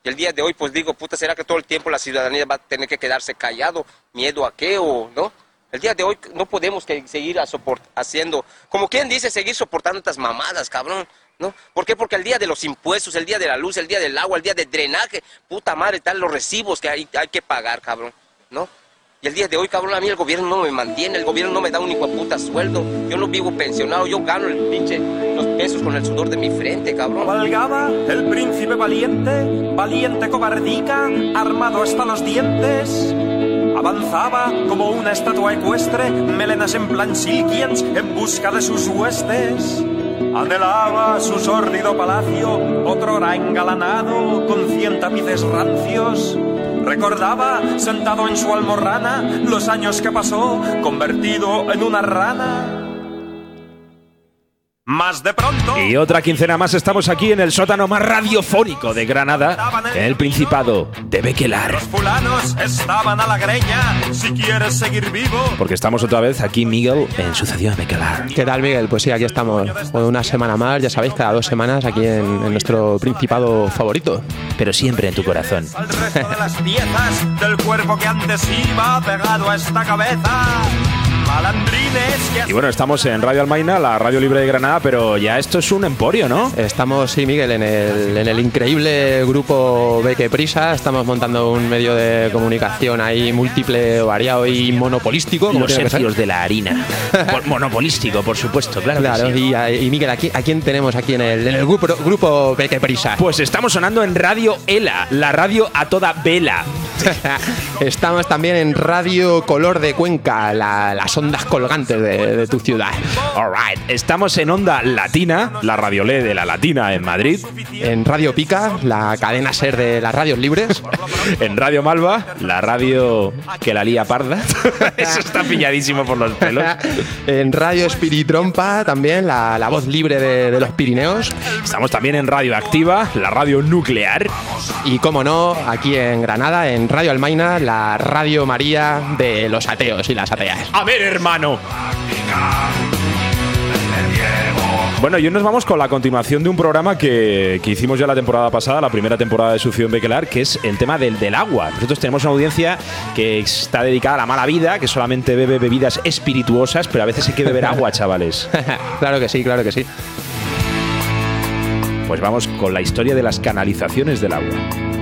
Y el día de hoy, pues digo, puta, ¿será que todo el tiempo la ciudadanía va a tener que quedarse callado? ¿Miedo a qué o no? El día de hoy no podemos seguir haciendo, como quien dice, seguir soportando estas mamadas, cabrón, ¿no? ¿Por qué? Porque el día de los impuestos, el día de la luz, el día del agua, el día del drenaje, puta madre, están los recibos que hay que pagar, cabrón, ¿no? Y el día de hoy, cabrón, a mí el gobierno no me mantiene, el gobierno no me da un hijo de puta sueldo. Yo no vivo pensionado, yo gano los pesos con el sudor de mi frente, cabrón. Cabalgaba el príncipe valiente, valiente cobardica, armado hasta los dientes. Avanzaba como una estatua ecuestre, melenas en plan silkiens, en busca de sus huestes. Anhelaba su sórdido palacio, otrora engalanado, con 100 tapices rancios. Recordaba, sentado en su almorrana, los años que pasó, convertido en una rana. Más de pronto. Y otra quincena más estamos aquí en el sótano más radiofónico de Granada, en el Principado de Bequelar. Los fulanos estaban a la greña, si quieres seguir vivo. Porque estamos otra vez aquí, Miguel, en Sucedió Bequelar. ¿Qué tal, Miguel? Pues sí, aquí estamos una semana más, ya sabéis, cada 2 semanas aquí en nuestro Principado favorito. Pero siempre en tu corazón. Al resto de las piezas del cuerpo que antes iba pegado a esta cabeza. Y bueno, estamos en Radio Almaina, la radio libre de Granada, pero ya esto es un emporio, ¿no? Estamos, sí, Miguel, en el increíble grupo Beque Prisa. Estamos montando un medio de comunicación ahí múltiple, variado y monopolístico. Los hercios de la harina. Monopolístico, por supuesto, claro. Claro, sí. Y Miguel, ¿a quién tenemos aquí en el grupo Beque Prisa? Pues estamos sonando en Radio ELA, la radio a toda vela. Estamos también en Radio Color de Cuenca, las ondas colgantes de tu ciudad. Alright, estamos en Onda Latina, la radiolé de la Latina en Madrid. En Radio Pica, la cadena SER de las radios libres. En Radio Malva, la radio que la lía parda. Eso está pilladísimo por los pelos. En Radio Espiritrompa también, la voz libre de los Pirineos. Estamos también en Radio Activa, la radio nuclear. Y cómo no, aquí en Granada, en Radio Almaina, la Radio María de los ateos y las ateas. A ver, hermano. Bueno, y hoy nos vamos con la continuación de un programa que hicimos ya la temporada pasada, la primera temporada de Sucedió Bequelar, que es el tema del agua. Nosotros tenemos una audiencia que está dedicada a la mala vida, que solamente bebe bebidas espirituosas, pero a veces hay que beber agua, chavales. Claro que sí, claro que sí. Pues vamos con la historia de las canalizaciones del agua.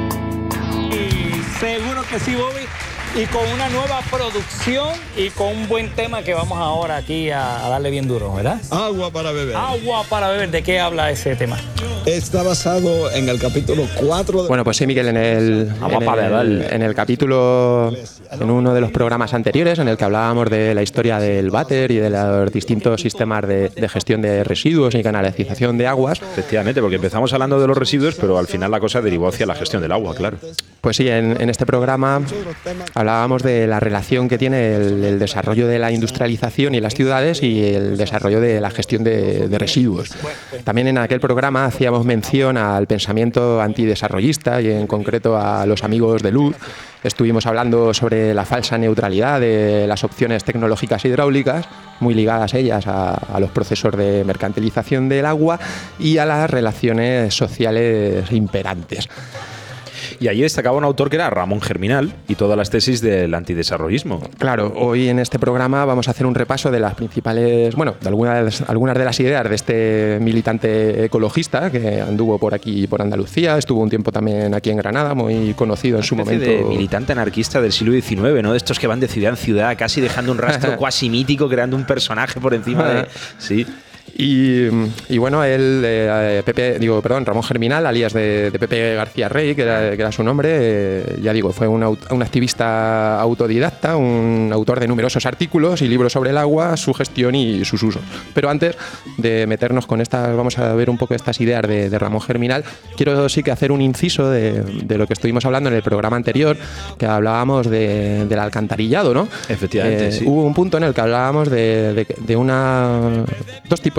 Y seguro que sí, Bobby. Y con una nueva producción y con un buen tema que vamos ahora aquí a darle bien duro, ¿verdad? Agua para beber. Agua para beber. ¿De qué habla ese tema? Está basado en el capítulo 4 de... Bueno, pues sí, Miguel, en el capítulo, en uno de los programas anteriores, en el que hablábamos de la historia del váter y de los distintos sistemas de gestión de residuos y canalización de aguas. Efectivamente, porque empezamos hablando de los residuos, pero al final la cosa derivó hacia la gestión del agua, claro. Pues sí, en este programa hablábamos de la relación que tiene el desarrollo de la industrialización y las ciudades y el desarrollo de la gestión de residuos. También en aquel programa hacíamos mención al pensamiento antidesarrollista y en concreto a los amigos de Luz. Estuvimos hablando sobre la falsa neutralidad de las opciones tecnológicas hidráulicas, muy ligadas ellas a los procesos de mercantilización del agua y a las relaciones sociales imperantes. Y allí destacaba un autor que era Ramón Germinal y todas las tesis del antidesarrollismo. Claro, hoy en este programa vamos a hacer un repaso de las principales, bueno, de algunas de las ideas de este militante ecologista que anduvo por aquí, por Andalucía, estuvo un tiempo también aquí en Granada, muy conocido en su momento. De militante anarquista del siglo XIX, ¿no? De estos que van de ciudad en ciudad, casi dejando un rastro cuasi mítico, creando un personaje por encima de... Sí. Y bueno, él, Ramón Germinal, alias de Pepe García Rey, que era su nombre, ya digo, fue un activista autodidacta, un autor de numerosos artículos y libros sobre el agua, su gestión y sus usos. Pero antes de meternos con estas, vamos a ver un poco estas ideas de Ramón Germinal, quiero sí que hacer un inciso de lo que estuvimos hablando en el programa anterior, que hablábamos del alcantarillado, ¿no? Efectivamente, sí. Hubo un punto en el que hablábamos de dos tipos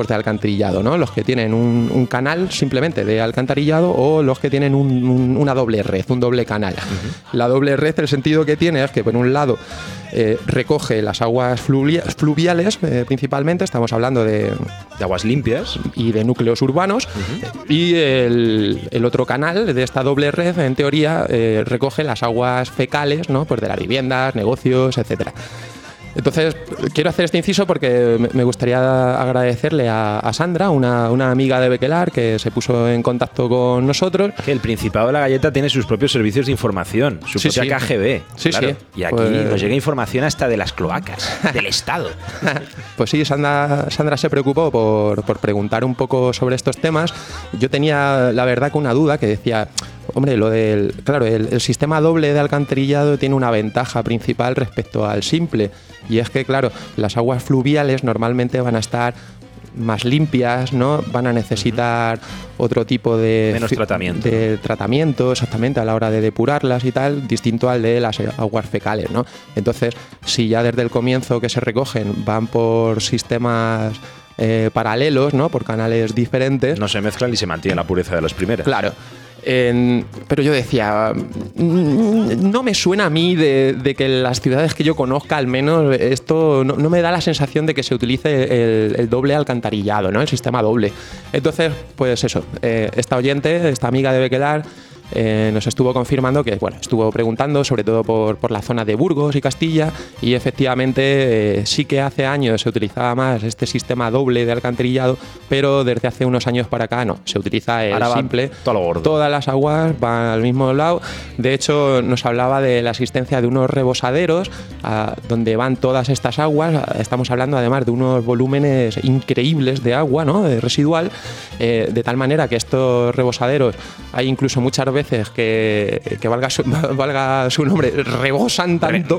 tipos de alcantarillado, ¿no? Los que tienen un canal simplemente de alcantarillado o los que tienen una doble red, un doble canal. La doble red, el sentido que tiene es que por un lado recoge las aguas fluviales, principalmente, estamos hablando de aguas limpias y de núcleos urbanos, y el otro canal de esta doble red, en teoría, recoge las aguas fecales, ¿no? Pues de las viviendas, negocios, etcétera. Entonces, quiero hacer este inciso porque me gustaría agradecerle a Sandra, una amiga de Bekelar, que se puso en contacto con nosotros. Que el Principado de la Galleta tiene sus propios servicios de información, su propia KGB. Sí, claro. Sí. Y aquí nos llega información hasta de las cloacas, del Estado. Pues sí, Sandra se preocupó por preguntar un poco sobre estos temas. Yo tenía, la verdad, que una duda que decía... Hombre, claro, el sistema doble de alcantarillado tiene una ventaja principal respecto al simple, y es que, claro, las aguas fluviales normalmente van a estar más limpias, ¿no? Van a necesitar otro tipo de... Menos tratamiento. De tratamiento, exactamente, a la hora de depurarlas y tal, distinto al de las aguas fecales, ¿no? Entonces, si ya desde el comienzo que se recogen van por sistemas... paralelos, ¿no? Por canales diferentes. No se mezclan y se mantiene la pureza de las primeras. Claro. Pero yo decía, no me suena a mí de que en las ciudades que yo conozca, al menos, esto no me da la sensación de que se utilice el doble alcantarillado, ¿no? El sistema doble. Entonces, pues eso, esta oyente, esta amiga de Bekelar, nos estuvo confirmando que, bueno, estuvo preguntando sobre todo por la zona de Burgos y Castilla, y efectivamente sí que hace años se utilizaba más este sistema doble de alcantarillado, pero desde hace unos años para acá no, se utiliza el simple. Todo lo gordo. Todas las aguas van al mismo lado. De hecho, nos hablaba de la existencia de unos rebosaderos donde van todas estas aguas. Estamos hablando además de unos volúmenes increíbles de agua, ¿no? Residual, de tal manera que estos rebosaderos hay incluso muchas veces que valga su nombre, rebosan tanto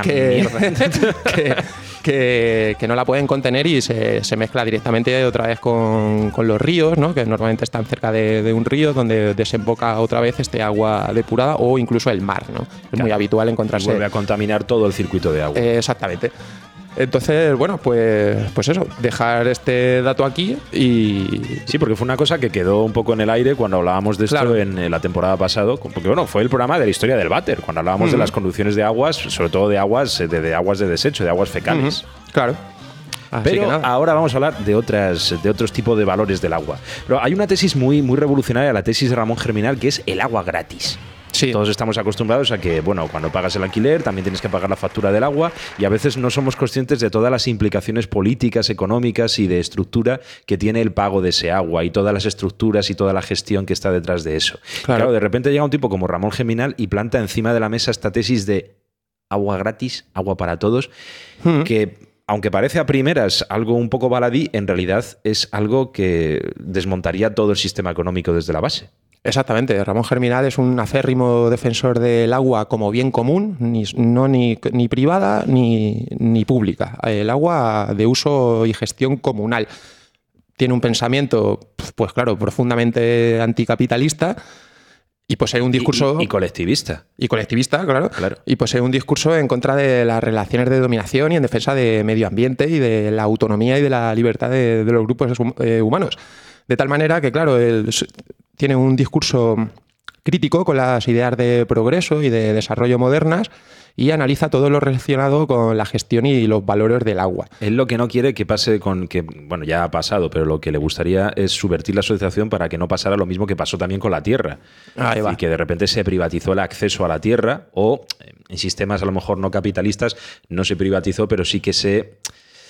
que no la pueden contener y se mezcla directamente otra vez con los ríos, ¿no? Que normalmente están cerca de un río donde desemboca otra vez este agua depurada, o incluso el mar, ¿no? Es muy habitual encontrarse. Vuelve a contaminar todo el circuito de agua. Exactamente. Entonces, bueno, pues eso, dejar este dato aquí y... Sí, porque fue una cosa que quedó un poco en el aire cuando hablábamos de esto, claro, en la temporada pasada, porque bueno, fue el programa de la historia del váter, cuando hablábamos de las conducciones de aguas, sobre todo de aguas de desecho, de aguas fecales. Claro. Así pero ahora vamos a hablar de otros tipos de valores del agua. Pero hay una tesis muy, muy revolucionaria, la tesis de Ramón Germinal, que es el agua gratis. Sí. Todos estamos acostumbrados a que, bueno, cuando pagas el alquiler también tienes que pagar la factura del agua, y a veces no somos conscientes de todas las implicaciones políticas, económicas y de estructura que tiene el pago de ese agua, y todas las estructuras y toda la gestión que está detrás de eso. Claro, de repente llega un tipo como Ramón Germinal y planta encima de la mesa esta tesis de agua gratis, agua para todos, que... aunque parece a primeras algo un poco baladí, en realidad es algo que desmontaría todo el sistema económico desde la base. Exactamente. Ramón Germinal es un acérrimo defensor del agua como bien común, ni privada ni pública. El agua de uso y gestión comunal. Tiene un pensamiento, pues claro, profundamente anticapitalista, y posee un discurso... Y colectivista. Y colectivista, claro. Y posee un discurso en contra de las relaciones de dominación y en defensa de medio ambiente y de la autonomía y de la libertad de los grupos humanos. De tal manera que, claro, él tiene un discurso crítico con las ideas de progreso y de desarrollo modernas, y analiza todo lo relacionado con la gestión y los valores del agua. Él lo que no quiere que pase bueno, ya ha pasado, pero lo que le gustaría es subvertir la asociación para que no pasara lo mismo que pasó también con la tierra. Ahí va. Y que de repente se privatizó el acceso a la tierra, o en sistemas a lo mejor no capitalistas no se privatizó, pero sí que se...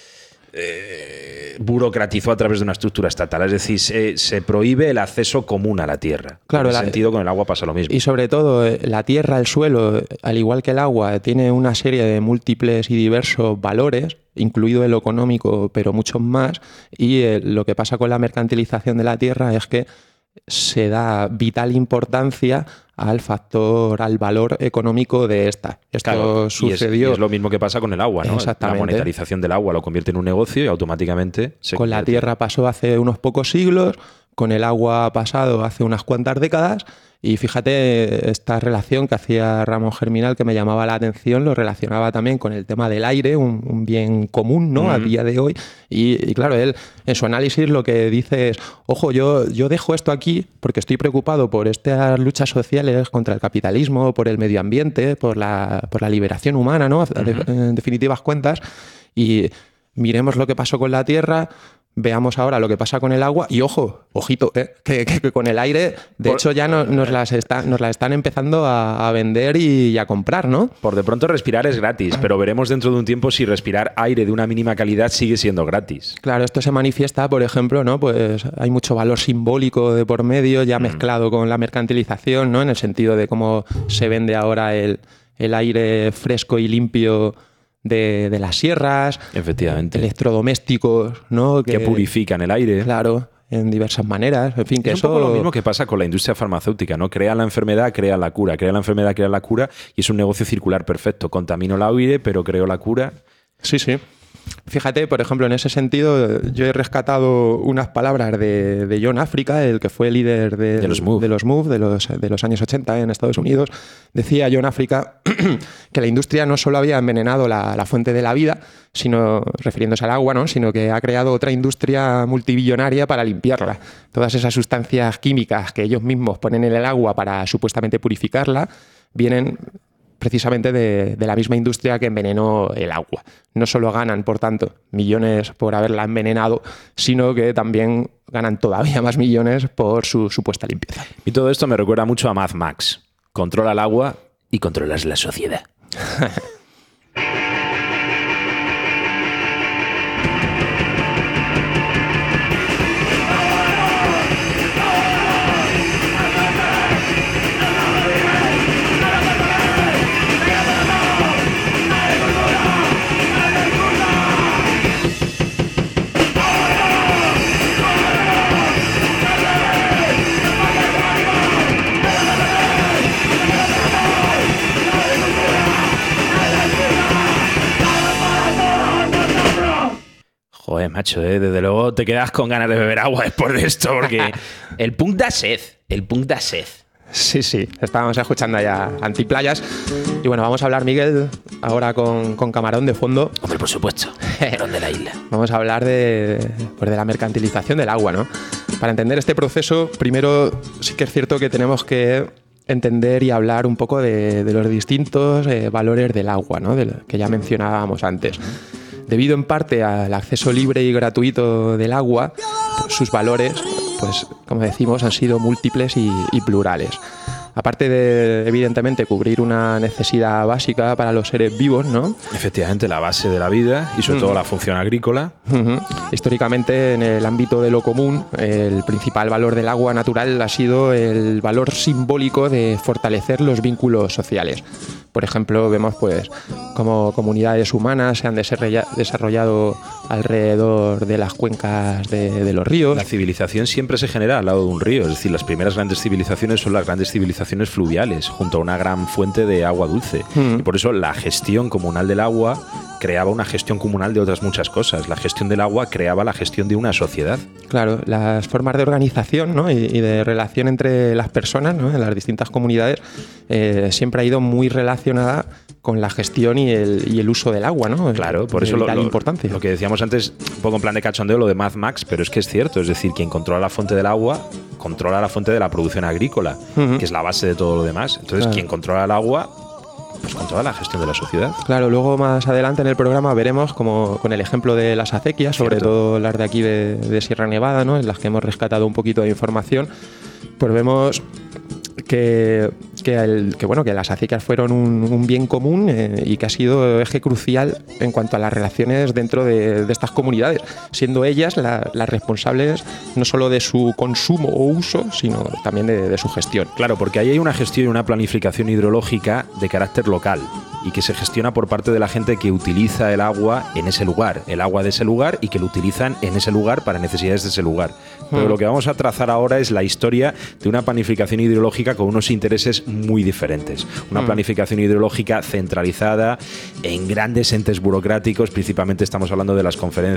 burocratizó a través de una estructura estatal, es decir, se prohíbe el acceso común a la tierra. Claro, en ese sentido con el agua pasa lo mismo. Y sobre todo, la tierra, el suelo, al igual que el agua, tiene una serie de múltiples y diversos valores, incluido el económico, pero muchos más, y lo que pasa con la mercantilización de la tierra es que se da vital importancia al valor económico de esta. Esto claro, sucedió. Y es lo mismo que pasa con el agua, ¿no? Exactamente. La monetarización del agua lo convierte en un negocio y automáticamente con la tierra pasó hace unos pocos siglos, con el agua pasado hace unas cuantas décadas. Y fíjate, esta relación que hacía Ramón Germinal, que me llamaba la atención, lo relacionaba también con el tema del aire, un bien común, ¿no? A día de hoy. Y claro, él en su análisis lo que dice es, ojo, yo dejo esto aquí porque estoy preocupado por estas luchas sociales contra el capitalismo, por el medio ambiente, por la liberación humana, ¿no? En definitivas cuentas. Y miremos lo que pasó con la Tierra. Veamos ahora lo que pasa con el agua y ojito, que con el aire, de hecho ya nos la están empezando a vender y a comprar, ¿no? Por de pronto respirar es gratis, pero veremos dentro de un tiempo si respirar aire de una mínima calidad sigue siendo gratis. Claro, esto se manifiesta, por ejemplo, ¿no? Pues hay mucho valor simbólico de por medio, ya mezclado con la mercantilización, ¿no? En el sentido de cómo se vende ahora el aire fresco y limpio de las sierras, efectivamente, electrodomésticos, ¿no? Que purifican el aire. Claro, en diversas maneras. En fin, que es un poco lo mismo que pasa con la industria farmacéutica, ¿no? Crea la enfermedad, crea la cura, crea la enfermedad, crea la cura, y es un negocio circular perfecto. Contamino el aire, pero creo la cura. Sí, sí. Fíjate, por ejemplo, en ese sentido, yo he rescatado unas palabras de John Africa, el que fue líder de los MOVE de los años 80 en Estados Unidos. Decía John Africa que la industria no solo había envenenado la fuente de la vida, sino, refiriéndose al agua, ¿no? Sino que ha creado otra industria multibillonaria para limpiarla. Todas esas sustancias químicas que ellos mismos ponen en el agua para supuestamente purificarla vienen precisamente de la misma industria que envenenó el agua. No solo ganan, por tanto, millones por haberla envenenado, sino que también ganan todavía más millones por su supuesta limpieza. Y todo esto me recuerda mucho a Mad Max. Controla el agua y controlas la sociedad. Joder, macho, desde luego te quedas con ganas de beber agua después de esto, porque el punk da sed, Sí, estábamos escuchando allá Antiplayas. Y bueno, vamos a hablar, Miguel, ahora con Camarón de fondo. Hombre, por supuesto, Camarón de la isla. Vamos a hablar de la mercantilización del agua, ¿no? Para entender este proceso, primero sí que es cierto que tenemos que entender y hablar un poco de los distintos valores del agua, ¿no? Que ya mencionábamos antes. Debido en parte al acceso libre y gratuito del agua, sus valores, pues como decimos, han sido múltiples y plurales. Aparte de, evidentemente, cubrir una necesidad básica para los seres vivos, ¿no? Efectivamente, la base de la vida y sobre todo la función agrícola. Históricamente, en el ámbito de lo común, el principal valor del agua natural ha sido el valor simbólico de fortalecer los vínculos sociales. Por ejemplo, vemos pues cómo comunidades humanas se han desarrollado alrededor de las cuencas de los ríos. La civilización siempre se genera al lado de un río, es decir, las primeras grandes civilizaciones son las grandes civilizaciones fluviales, junto a una gran fuente de agua dulce. Y por eso la gestión comunal del agua creaba una gestión comunal de otras muchas cosas. La gestión del agua creaba la gestión de una sociedad. Claro, las formas de organización, ¿no? y de relación entre las personas, ¿no? En las distintas comunidades siempre ha ido muy relacionada con la gestión y el uso del agua, ¿no? Claro, por eso lo que decíamos antes, un poco en plan de cachondeo, lo de Mad Max, pero es que es cierto, es decir, quien controla la fuente del agua controla la fuente de la producción agrícola, que es la base de todo lo demás. Entonces, quien controla el agua pues controla la gestión de la sociedad. Claro, luego más adelante en el programa veremos como con el ejemplo de las acequias, sobre todo las de aquí de Sierra Nevada, ¿no? En las que hemos rescatado un poquito de información, pues vemos que las acequias fueron un bien común y que ha sido eje crucial en cuanto a las relaciones dentro de estas comunidades, siendo ellas las responsables no solo de su consumo o uso, sino también de su gestión. Claro, porque ahí hay una gestión y una planificación hidrológica de carácter local y que se gestiona por parte de la gente que utiliza el agua en ese lugar, el agua de ese lugar, y que lo utilizan en ese lugar para necesidades de ese lugar. Pero lo que vamos a trazar ahora es la historia de una planificación hidrológica con unos intereses muy diferentes. Una planificación hidrológica centralizada en grandes entes burocráticos, principalmente estamos hablando de las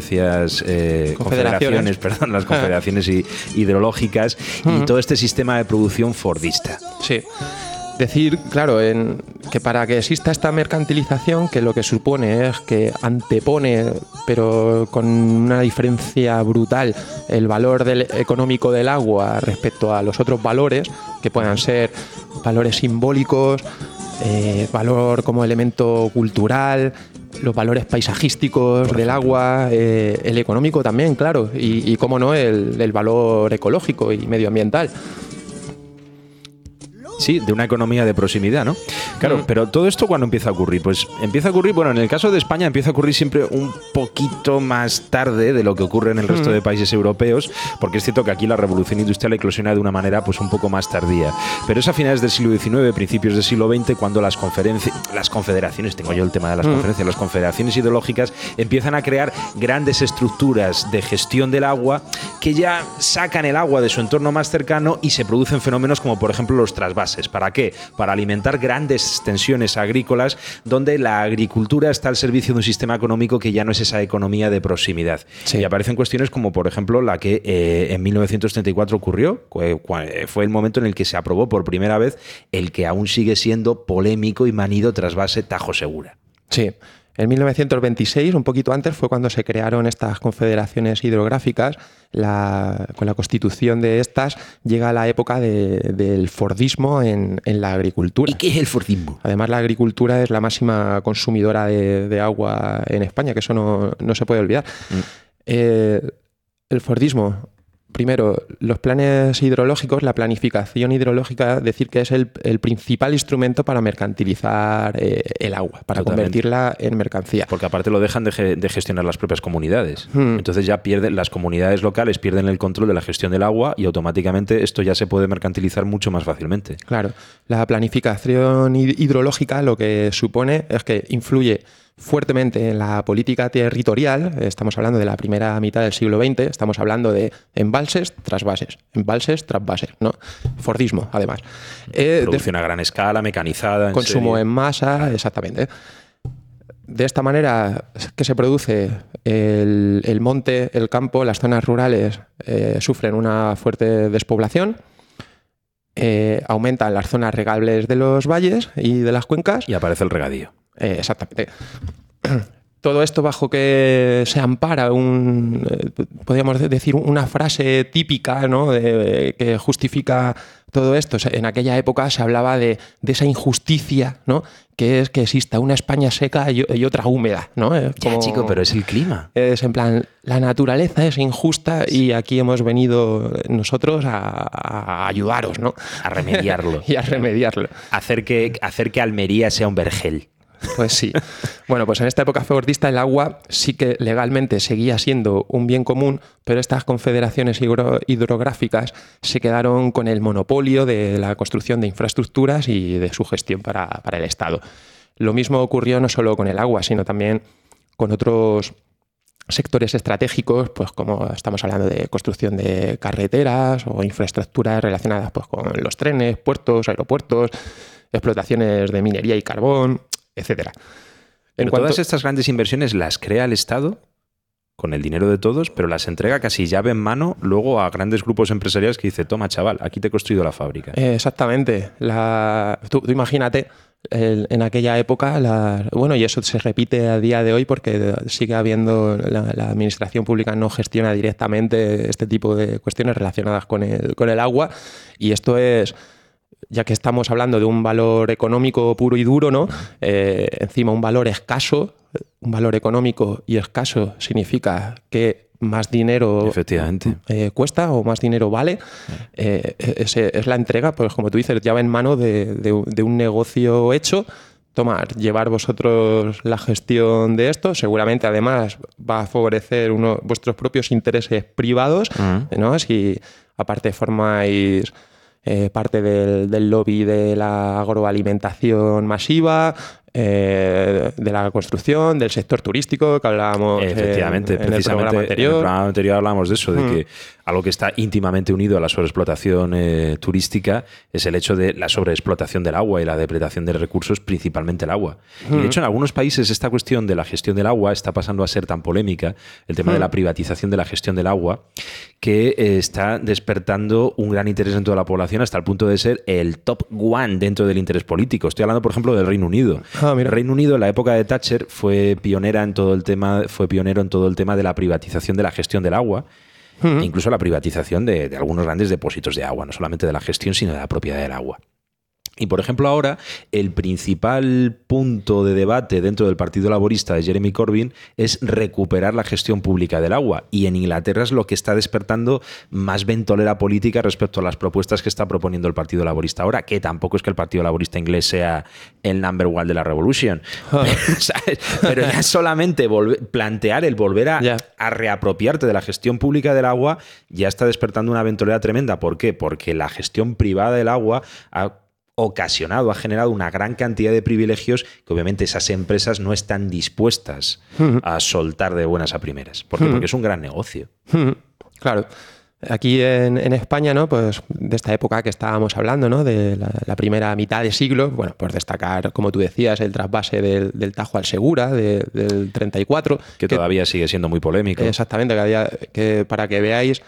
confederaciones hidrológicas y todo este sistema de producción fordista. Sí. Decir, claro, que para que exista esta mercantilización, que lo que supone es que antepone, pero con una diferencia brutal, el valor económico del agua respecto a los otros valores, que puedan ser valores simbólicos, valor como elemento cultural, los valores paisajísticos del agua, el económico también, claro, y cómo no, el valor ecológico y medioambiental. Sí, de una economía de proximidad, ¿no? Claro, pero todo esto ¿cuándo empieza a ocurrir? Pues empieza a ocurrir, bueno, en el caso de España empieza a ocurrir siempre un poquito más tarde de lo que ocurre en el resto de países europeos, porque es cierto que aquí la revolución industrial eclosiona de una manera pues un poco más tardía. Pero es a finales del siglo XIX, principios del siglo XX, cuando las confederaciones, tengo yo el tema de las conferencias, las confederaciones hidrológicas empiezan a crear grandes estructuras de gestión del agua que ya sacan el agua de su entorno más cercano y se producen fenómenos como por ejemplo los trasvases. ¿Para qué? Para alimentar grandes extensiones agrícolas donde la agricultura está al servicio de un sistema económico que ya no es esa economía de proximidad. Sí. Y aparecen cuestiones como, por ejemplo, la que en 1934 ocurrió. Fue el momento en el que se aprobó por primera vez el que aún sigue siendo polémico y manido trasvase Tajo Segura. Sí. En 1926, un poquito antes, fue cuando se crearon estas confederaciones hidrográficas. Con la constitución de estas llega la época del fordismo en la agricultura. ¿Y qué es el fordismo? Además, la agricultura es la máxima consumidora de agua en España, que eso no se puede olvidar. El fordismo... Primero, los planes hidrológicos, la planificación hidrológica, decir que es el principal instrumento para mercantilizar el agua, para convertirla en mercancía. Porque aparte lo dejan de gestionar las propias comunidades. Entonces ya las comunidades locales pierden el control de la gestión del agua y automáticamente esto ya se puede mercantilizar mucho más fácilmente. Claro, la planificación hidrológica lo que supone es que influye fuertemente en la política territorial. Estamos hablando de la primera mitad del siglo XX, estamos hablando de embalses, trasvases, ¿no? Fordismo, además. Producción a gran escala, mecanizada. Consumo en masa, exactamente. De esta manera, ¿qué se produce? El monte, el campo, las zonas rurales sufren una fuerte despoblación. Aumentan las zonas regables de los valles y de las cuencas. Y aparece el regadío. Exactamente. Todo esto bajo que se ampara podríamos decir, una frase típica, ¿no? Que justifica todo esto. En aquella época se hablaba de esa injusticia, ¿no? Que es que exista una España seca y otra húmeda, ¿no? Ya, chico, pero es el clima. Es en plan, la naturaleza es injusta y aquí hemos venido nosotros a ayudaros, ¿no? A remediarlo. Y a remediarlo. Hacer que Almería sea un vergel. Pues sí. Bueno, pues en esta época fordista el agua sí que legalmente seguía siendo un bien común, pero estas confederaciones hidrográficas se quedaron con el monopolio de la construcción de infraestructuras y de su gestión para el Estado. Lo mismo ocurrió no solo con el agua, sino también con otros sectores estratégicos, pues como estamos hablando de construcción de carreteras o infraestructuras relacionadas pues con los trenes, puertos, aeropuertos, explotaciones de minería y carbón, etcétera. Todas estas grandes inversiones las crea el Estado con el dinero de todos, pero las entrega casi llave en mano luego a grandes grupos empresariales que dice, toma chaval, aquí te he construido la fábrica. Exactamente. Tú imagínate, en aquella época, y eso se repite a día de hoy porque sigue habiendo, la administración pública no gestiona directamente este tipo de cuestiones relacionadas con el agua, y esto es... Ya que estamos hablando de un valor económico puro y duro, ¿no? Encima un valor escaso, un valor económico y escaso significa que más dinero cuesta o más dinero vale. Es la entrega, pues como tú dices, llave en mano de un negocio hecho. Llevar vosotros la gestión de esto, seguramente además va a favorecer vuestros propios intereses privados, ¿no? Si aparte formáis... parte del lobby de la agroalimentación masiva, de la construcción, del sector turístico que hablábamos efectivamente, en el programa anterior. En el programa anterior hablábamos de eso, de que Algo que está íntimamente unido a la sobreexplotación turística es el hecho de la sobreexplotación del agua y la depredación de recursos, principalmente el agua. Y de hecho, en algunos países esta cuestión de la gestión del agua está pasando a ser tan polémica, el tema de la privatización de la gestión del agua, que está despertando un gran interés en toda la población hasta el punto de ser el top one dentro del interés político. Estoy hablando, por ejemplo, del Reino Unido. El Reino Unido, en la época de Thatcher, fue pionero en todo el tema de la privatización de la gestión del agua. E incluso la privatización de algunos grandes depósitos de agua, no solamente de la gestión, sino de la propiedad del agua. Y, por ejemplo, ahora el principal punto de debate dentro del Partido Laborista de Jeremy Corbyn es recuperar la gestión pública del agua. Y en Inglaterra es lo que está despertando más ventolera política respecto a las propuestas que está proponiendo el Partido Laborista ahora, que tampoco es que el Partido Laborista inglés sea el number one de la revolution. ¿Sabes? Pero ya solamente plantear el volver a reapropiarte de la gestión pública del agua ya está despertando una ventolera tremenda. ¿Por qué? Porque la gestión privada del agua ha generado una gran cantidad de privilegios que obviamente esas empresas no están dispuestas a soltar de buenas a primeras. ¿Por qué? Porque es un gran negocio. Claro. Aquí en España, ¿no? Pues de esta época que estábamos hablando, ¿no? De la primera mitad de siglo, bueno, pues destacar, como tú decías, el trasvase del Tajo al Segura del 34. Que todavía sigue siendo muy polémico. Exactamente, para que veáis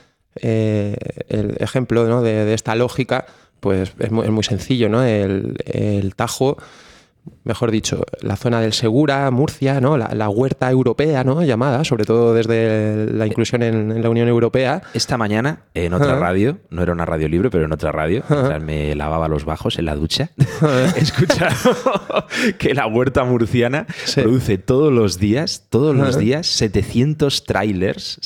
el ejemplo, ¿no? de esta lógica, pues es muy sencillo, ¿no? El Tajo, mejor dicho, la zona del Segura, Murcia, ¿no? La huerta europea, ¿no? Llamada, sobre todo desde la inclusión en la Unión Europea. Esta mañana, en otra radio, no era una radio libre, pero en otra radio, mientras me lavaba los bajos en la ducha, he escuchado que la huerta murciana produce todos los días, 700 trailers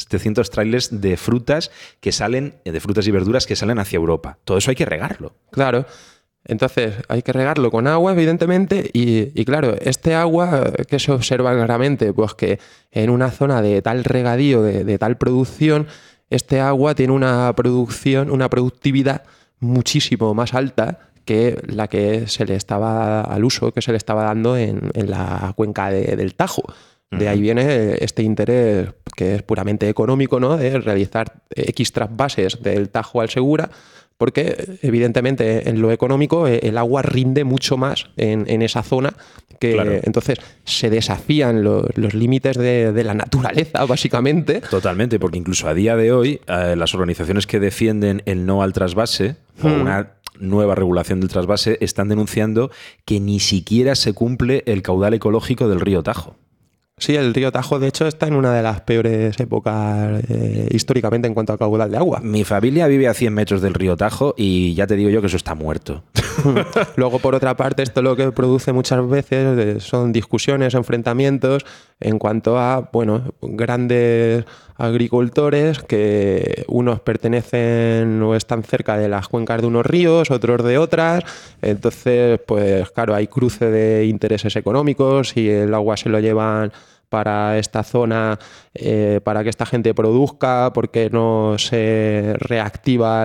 de frutas de frutas y verduras que salen hacia Europa. Todo eso hay que regarlo. Claro. Entonces hay que regarlo con agua, evidentemente, y claro, este agua, ¿qué se observa claramente? Pues que en una zona de tal regadío, de tal producción, este agua tiene una productividad muchísimo más alta que la que se le estaba al uso, que se le estaba dando en la cuenca del Tajo. De ahí viene este interés que es puramente económico, ¿no? De realizar X trasvases del Tajo al Segura, porque evidentemente en lo económico el agua rinde mucho más en esa zona, que claro. Entonces se desafían los límites de la naturaleza, básicamente. Totalmente, porque incluso a día de hoy las organizaciones que defienden el no al trasvase o una nueva regulación del trasvase están denunciando que ni siquiera se cumple el caudal ecológico del río Tajo. Sí, el río Tajo, de hecho, está en una de las peores épocas históricamente en cuanto a caudal de agua. Mi familia vive a 100 metros del río Tajo y ya te digo yo que eso está muerto. Luego, por otra parte, esto lo que produce muchas veces son discusiones, enfrentamientos en cuanto a, bueno, grandes agricultores que unos pertenecen o están cerca de las cuencas de unos ríos, otros de otras. Entonces, pues claro, hay cruce de intereses económicos y el agua se lo llevan para esta zona, para que esta gente produzca, porque no se reactiva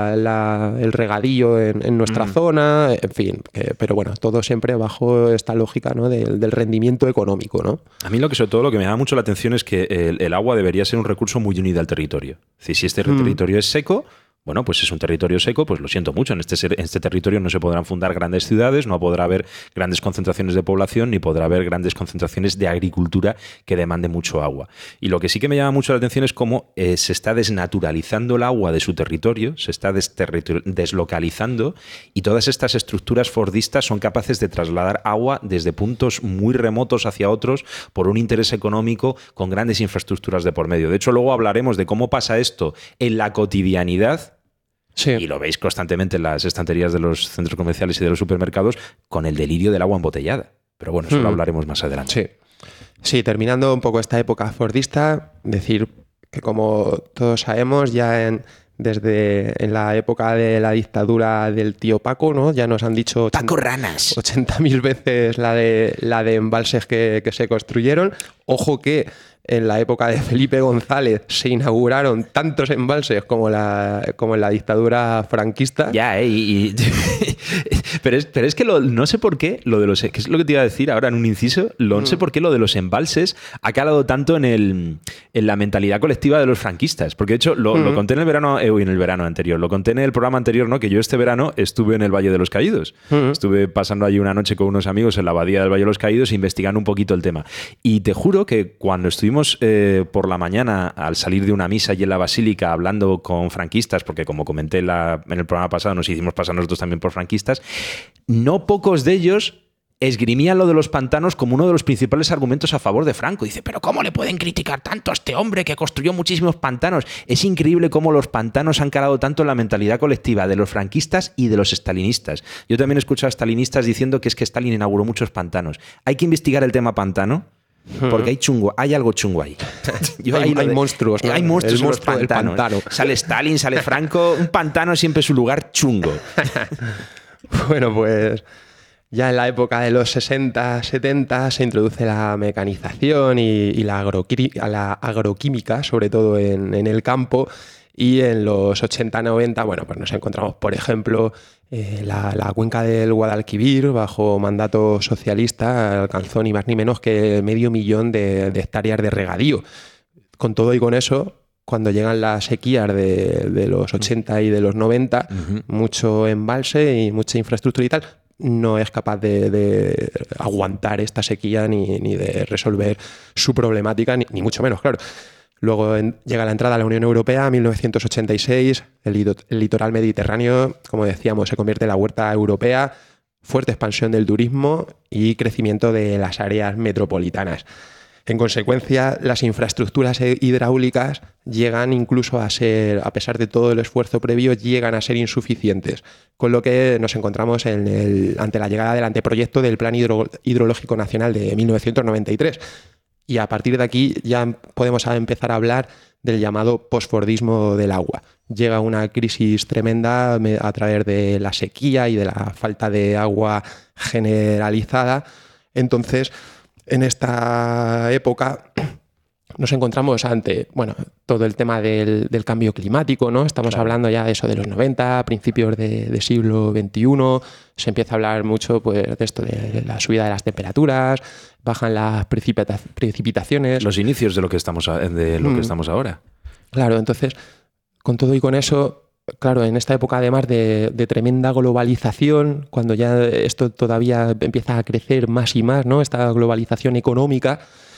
el regadío en nuestra zona, en fin. Pero bueno, todo siempre bajo esta lógica, ¿no? del rendimiento económico, ¿no? A mí sobre todo lo que me llama mucho la atención es que el agua debería ser un recurso muy unido al territorio. Es decir, si este territorio es seco, bueno, pues es un territorio seco, pues lo siento mucho. En este territorio no se podrán fundar grandes ciudades, no podrá haber grandes concentraciones de población, ni podrá haber grandes concentraciones de agricultura que demande mucho agua. Y lo que sí que me llama mucho la atención es cómo se está desnaturalizando el agua de su territorio, se está deslocalizando, y todas estas estructuras fordistas son capaces de trasladar agua desde puntos muy remotos hacia otros por un interés económico con grandes infraestructuras de por medio. De hecho, luego hablaremos de cómo pasa esto en la cotidianidad. Sí. Y lo veis constantemente en las estanterías de los centros comerciales y de los supermercados con el delirio del agua embotellada. Pero bueno, eso lo hablaremos más adelante. Sí, terminando un poco esta época fordista, decir que como todos sabemos, ya desde la época de la dictadura del tío Paco, ¿no? Ya nos han dicho Paco Ranas 80.000 veces la de embalses que se construyeron. Ojo que en la época de Felipe González se inauguraron tantos embalses como en la dictadura franquista. Ya, pero es que no sé por qué lo de los... que es lo que te iba a decir ahora en un inciso. No sé por qué lo de los embalses ha calado tanto en la mentalidad colectiva de los franquistas. Porque de hecho lo conté en el verano, en el verano anterior. Lo conté en el programa anterior, ¿no? Que yo este verano estuve en el Valle de los Caídos. Estuve pasando allí una noche con unos amigos en la abadía del Valle de los Caídos investigando un poquito el tema. Y te juro que cuando estuvimos por la mañana al salir de una misa y en la basílica hablando con franquistas, porque como comenté en el programa pasado nos hicimos pasar nosotros también por franquistas, no pocos de ellos esgrimían lo de los pantanos como uno de los principales argumentos a favor de Franco. Dice, pero ¿cómo le pueden criticar tanto a este hombre que construyó muchísimos pantanos? Es increíble cómo los pantanos han calado tanto en la mentalidad colectiva de los franquistas y de los estalinistas. Yo también he escuchado a estalinistas diciendo que es que Stalin inauguró muchos pantanos. Hay que investigar el tema pantano, porque hay algo chungo ahí. Hay monstruos, ¿no? Hay monstruos el monstruo del pantano. Sale Stalin, sale Franco. Un pantano siempre es su lugar chungo. Bueno, pues ya en la época de los 60, 70 se introduce la mecanización y la agroquímica, sobre todo en el campo. Y en los 80-90, bueno, pues nos encontramos, por ejemplo, la cuenca del Guadalquivir, bajo mandato socialista, alcanzó ni más ni menos que 500.000 de hectáreas de regadío. Con todo y con eso, cuando llegan las sequías de los 80 y de los 90, mucho embalse y mucha infraestructura y tal, no es capaz de aguantar esta sequía ni de resolver su problemática, ni mucho menos, claro. Luego llega la entrada a la Unión Europea, 1986, el litoral mediterráneo, como decíamos, se convierte en la huerta europea, fuerte expansión del turismo y crecimiento de las áreas metropolitanas. En consecuencia, las infraestructuras hidráulicas llegan incluso a ser, a pesar de todo el esfuerzo previo, llegan a ser insuficientes, con lo que nos encontramos ante la llegada del anteproyecto del Plan Hidrológico Nacional de 1993. Y a partir de aquí ya podemos empezar a hablar del llamado posfordismo del agua. Llega una crisis tremenda a través de la sequía y de la falta de agua generalizada. Entonces, en esta época nos encontramos ante, bueno, todo el tema del cambio climático, ¿no? Estamos hablando ya de eso de los 90, principios de siglo XXI. Se empieza a hablar mucho, pues, de esto de la subida de las temperaturas, bajan las precipitaciones. Los inicios de lo que estamos ahora. Claro, entonces, con todo y con eso, claro, en esta época además de tremenda globalización, cuando ya esto todavía empieza a crecer más y más, ¿no? Esta globalización económica,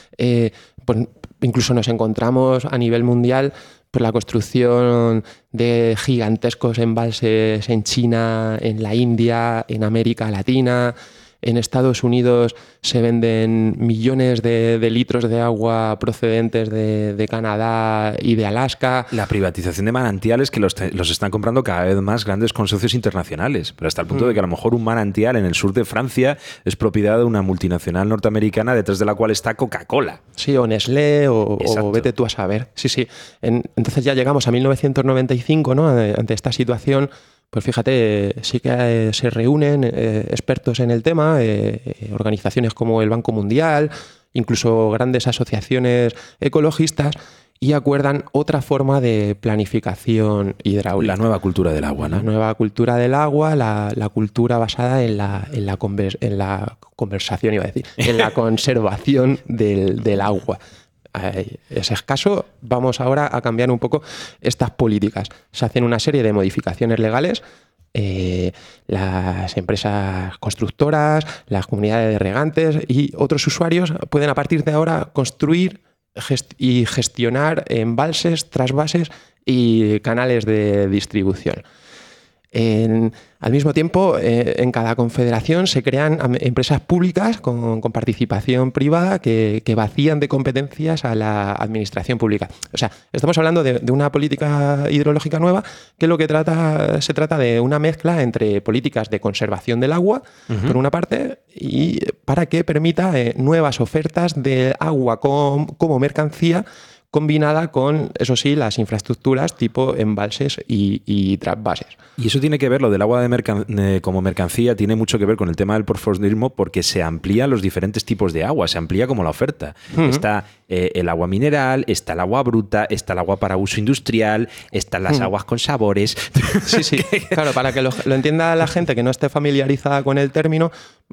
pues incluso nos encontramos a nivel mundial por la construcción de gigantescos embalses en China, en la India, en América Latina. En Estados Unidos se venden millones de litros de agua procedentes de Canadá y de Alaska. La privatización de manantiales que los están comprando cada vez más grandes consorcios internacionales, pero hasta el punto de que a lo mejor un manantial en el sur de Francia es propiedad de una multinacional norteamericana detrás de la cual está Coca-Cola. Sí, o Nestlé, o vete tú a saber. Sí. Entonces ya llegamos a 1995, ¿no? Ante esta situación. Pues fíjate, sí que se reúnen expertos en el tema, organizaciones como el Banco Mundial, incluso grandes asociaciones ecologistas, y acuerdan otra forma de planificación hidráulica. La nueva cultura del agua, ¿no? La nueva cultura del agua, la cultura basada en la conversación, iba a decir, en la conservación del agua. Es escaso, vamos ahora a cambiar un poco estas políticas. Se hacen una serie de modificaciones legales, las empresas constructoras, las comunidades de regantes y otros usuarios pueden a partir de ahora construir y gestionar embalses, trasvases y canales de distribución. Al mismo tiempo, en cada confederación se crean empresas públicas con participación privada que vacían de competencias a la administración pública. O sea, estamos hablando de una política hidrológica nueva que lo que se trata de una mezcla entre políticas de conservación del agua, por una parte, y para que permita nuevas ofertas de agua como mercancía combinada con, eso sí, las infraestructuras tipo embalses y trasvases. Y eso tiene que ver, lo del agua como mercancía, tiene mucho que ver con el tema del porfordismo, porque se amplían los diferentes tipos de agua, se amplía como la oferta. Está el agua mineral, está el agua bruta, está el agua para uso industrial, están las aguas con sabores. Sí, claro, para que lo entienda la gente que no esté familiarizada con el término,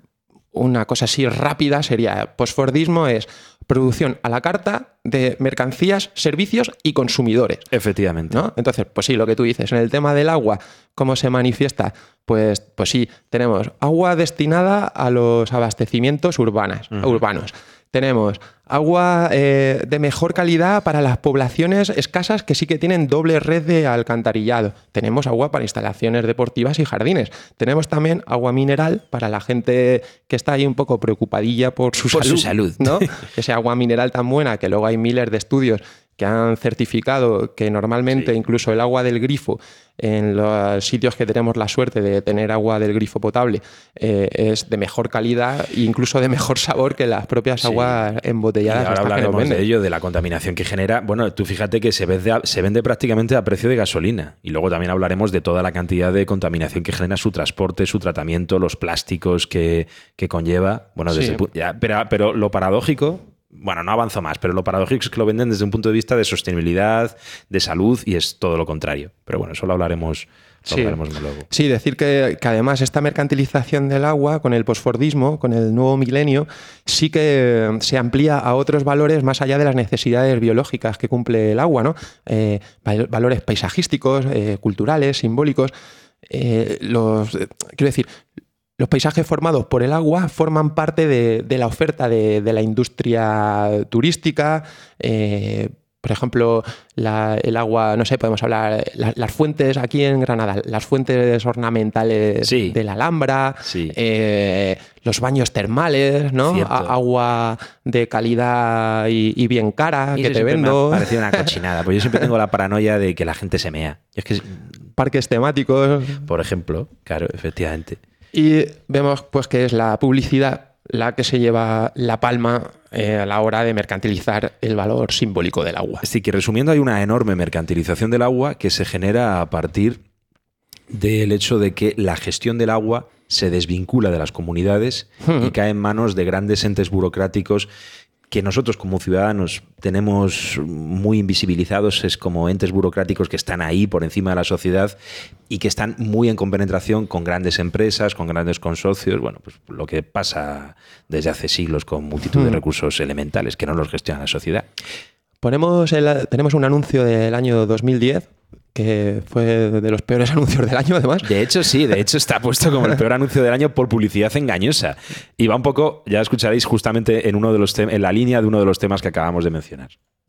una cosa así rápida sería, posfordismo es producción a la carta de mercancías, servicios y consumidores. Efectivamente. ¿No? Entonces, pues sí, lo que tú dices, en el tema del agua, ¿cómo se manifiesta? Pues sí, tenemos agua destinada a los abastecimientos urbanos. Tenemos agua de mejor calidad para las poblaciones escasas que sí que tienen doble red de alcantarillado. Tenemos agua para instalaciones deportivas y jardines. Tenemos también agua mineral para la gente que está ahí un poco preocupadilla por su salud, ¿no? Ese agua mineral tan buena que luego hay miles de estudios que han certificado que normalmente incluso el agua del grifo, en los sitios que tenemos la suerte de tener agua del grifo potable, es de mejor calidad e incluso de mejor sabor que las propias aguas embotelladas. Y ahora hablaremos de ello, de la contaminación que genera. Bueno, tú fíjate que se vende prácticamente a precio de gasolina. Y luego también hablaremos de toda la cantidad de contaminación que genera su transporte, su tratamiento, los plásticos que conlleva. Bueno, pero lo paradójico... Bueno, no avanzo más, pero lo paradójico es que lo venden desde un punto de vista de sostenibilidad, de salud, y es todo lo contrario. Pero bueno, eso lo hablaremos luego. Sí, decir que además esta mercantilización del agua con el posfordismo, con el nuevo milenio, sí que se amplía a otros valores más allá de las necesidades biológicas que cumple el agua, ¿no? Valores paisajísticos, culturales, simbólicos. Quiero decir... Los paisajes formados por el agua forman parte de la oferta de la industria turística. Por ejemplo, el agua, no sé, podemos hablar, las fuentes aquí en Granada, las fuentes ornamentales de la Alhambra, los baños termales, ¿no? Agua de calidad y bien cara, y que te vendo. Me ha parecido una cochinada, pues yo siempre tengo la paranoia de que la gente se mea. Es que... Parques temáticos. Por ejemplo, claro, efectivamente. Y vemos pues que es la publicidad la que se lleva la palma a la hora de mercantilizar el valor simbólico del agua. Sí, que resumiendo, hay una enorme mercantilización del agua que se genera a partir del hecho de que la gestión del agua se desvincula de las comunidades y cae en manos de grandes entes burocráticos que nosotros como ciudadanos tenemos muy invisibilizados, es como entes burocráticos que están ahí por encima de la sociedad y que están muy en compenetración con grandes empresas, con grandes consorcios, bueno, pues lo que pasa desde hace siglos con multitud de recursos elementales que no los gestiona la sociedad. Tenemos un anuncio del año 2010 que fue de los peores anuncios del año, además. De hecho, sí, está puesto como el peor anuncio del año por publicidad engañosa. Y va un poco, ya escucharéis justamente en la línea de uno de los temas que acabamos de mencionar.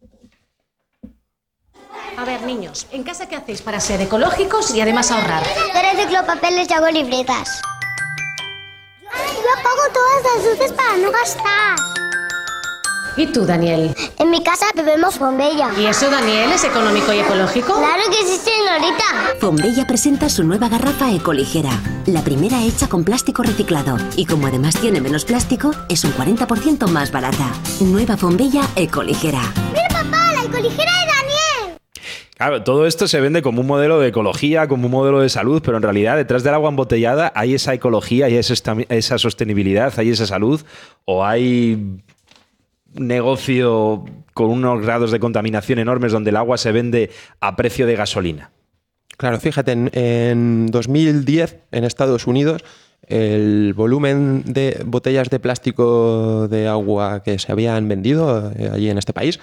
A ver, niños, ¿en casa qué hacéis para ser ecológicos y además ahorrar? Yo reciclo papeles y hago libretas. Yo apago todas las luces para no gastar. ¿Y tú, Daniel? En mi casa bebemos Fombella. ¿Y eso, Daniel, es económico y ecológico? ¡Claro que sí, señorita! Fombella presenta su nueva garrafa ecoligera, la primera hecha con plástico reciclado. Y como además tiene menos plástico, es un 40% más barata. Nueva Fombella ecoligera. ¡Mira, papá, la ecoligera de Daniel! Claro, todo esto se vende como un modelo de ecología, como un modelo de salud, pero en realidad detrás del agua embotellada hay esa ecología, hay esa sostenibilidad, hay esa salud, o hay negocio con unos grados de contaminación enormes donde el agua se vende a precio de gasolina. Claro, fíjate, en 2010 en Estados Unidos el volumen de botellas de plástico de agua que se habían vendido allí en este país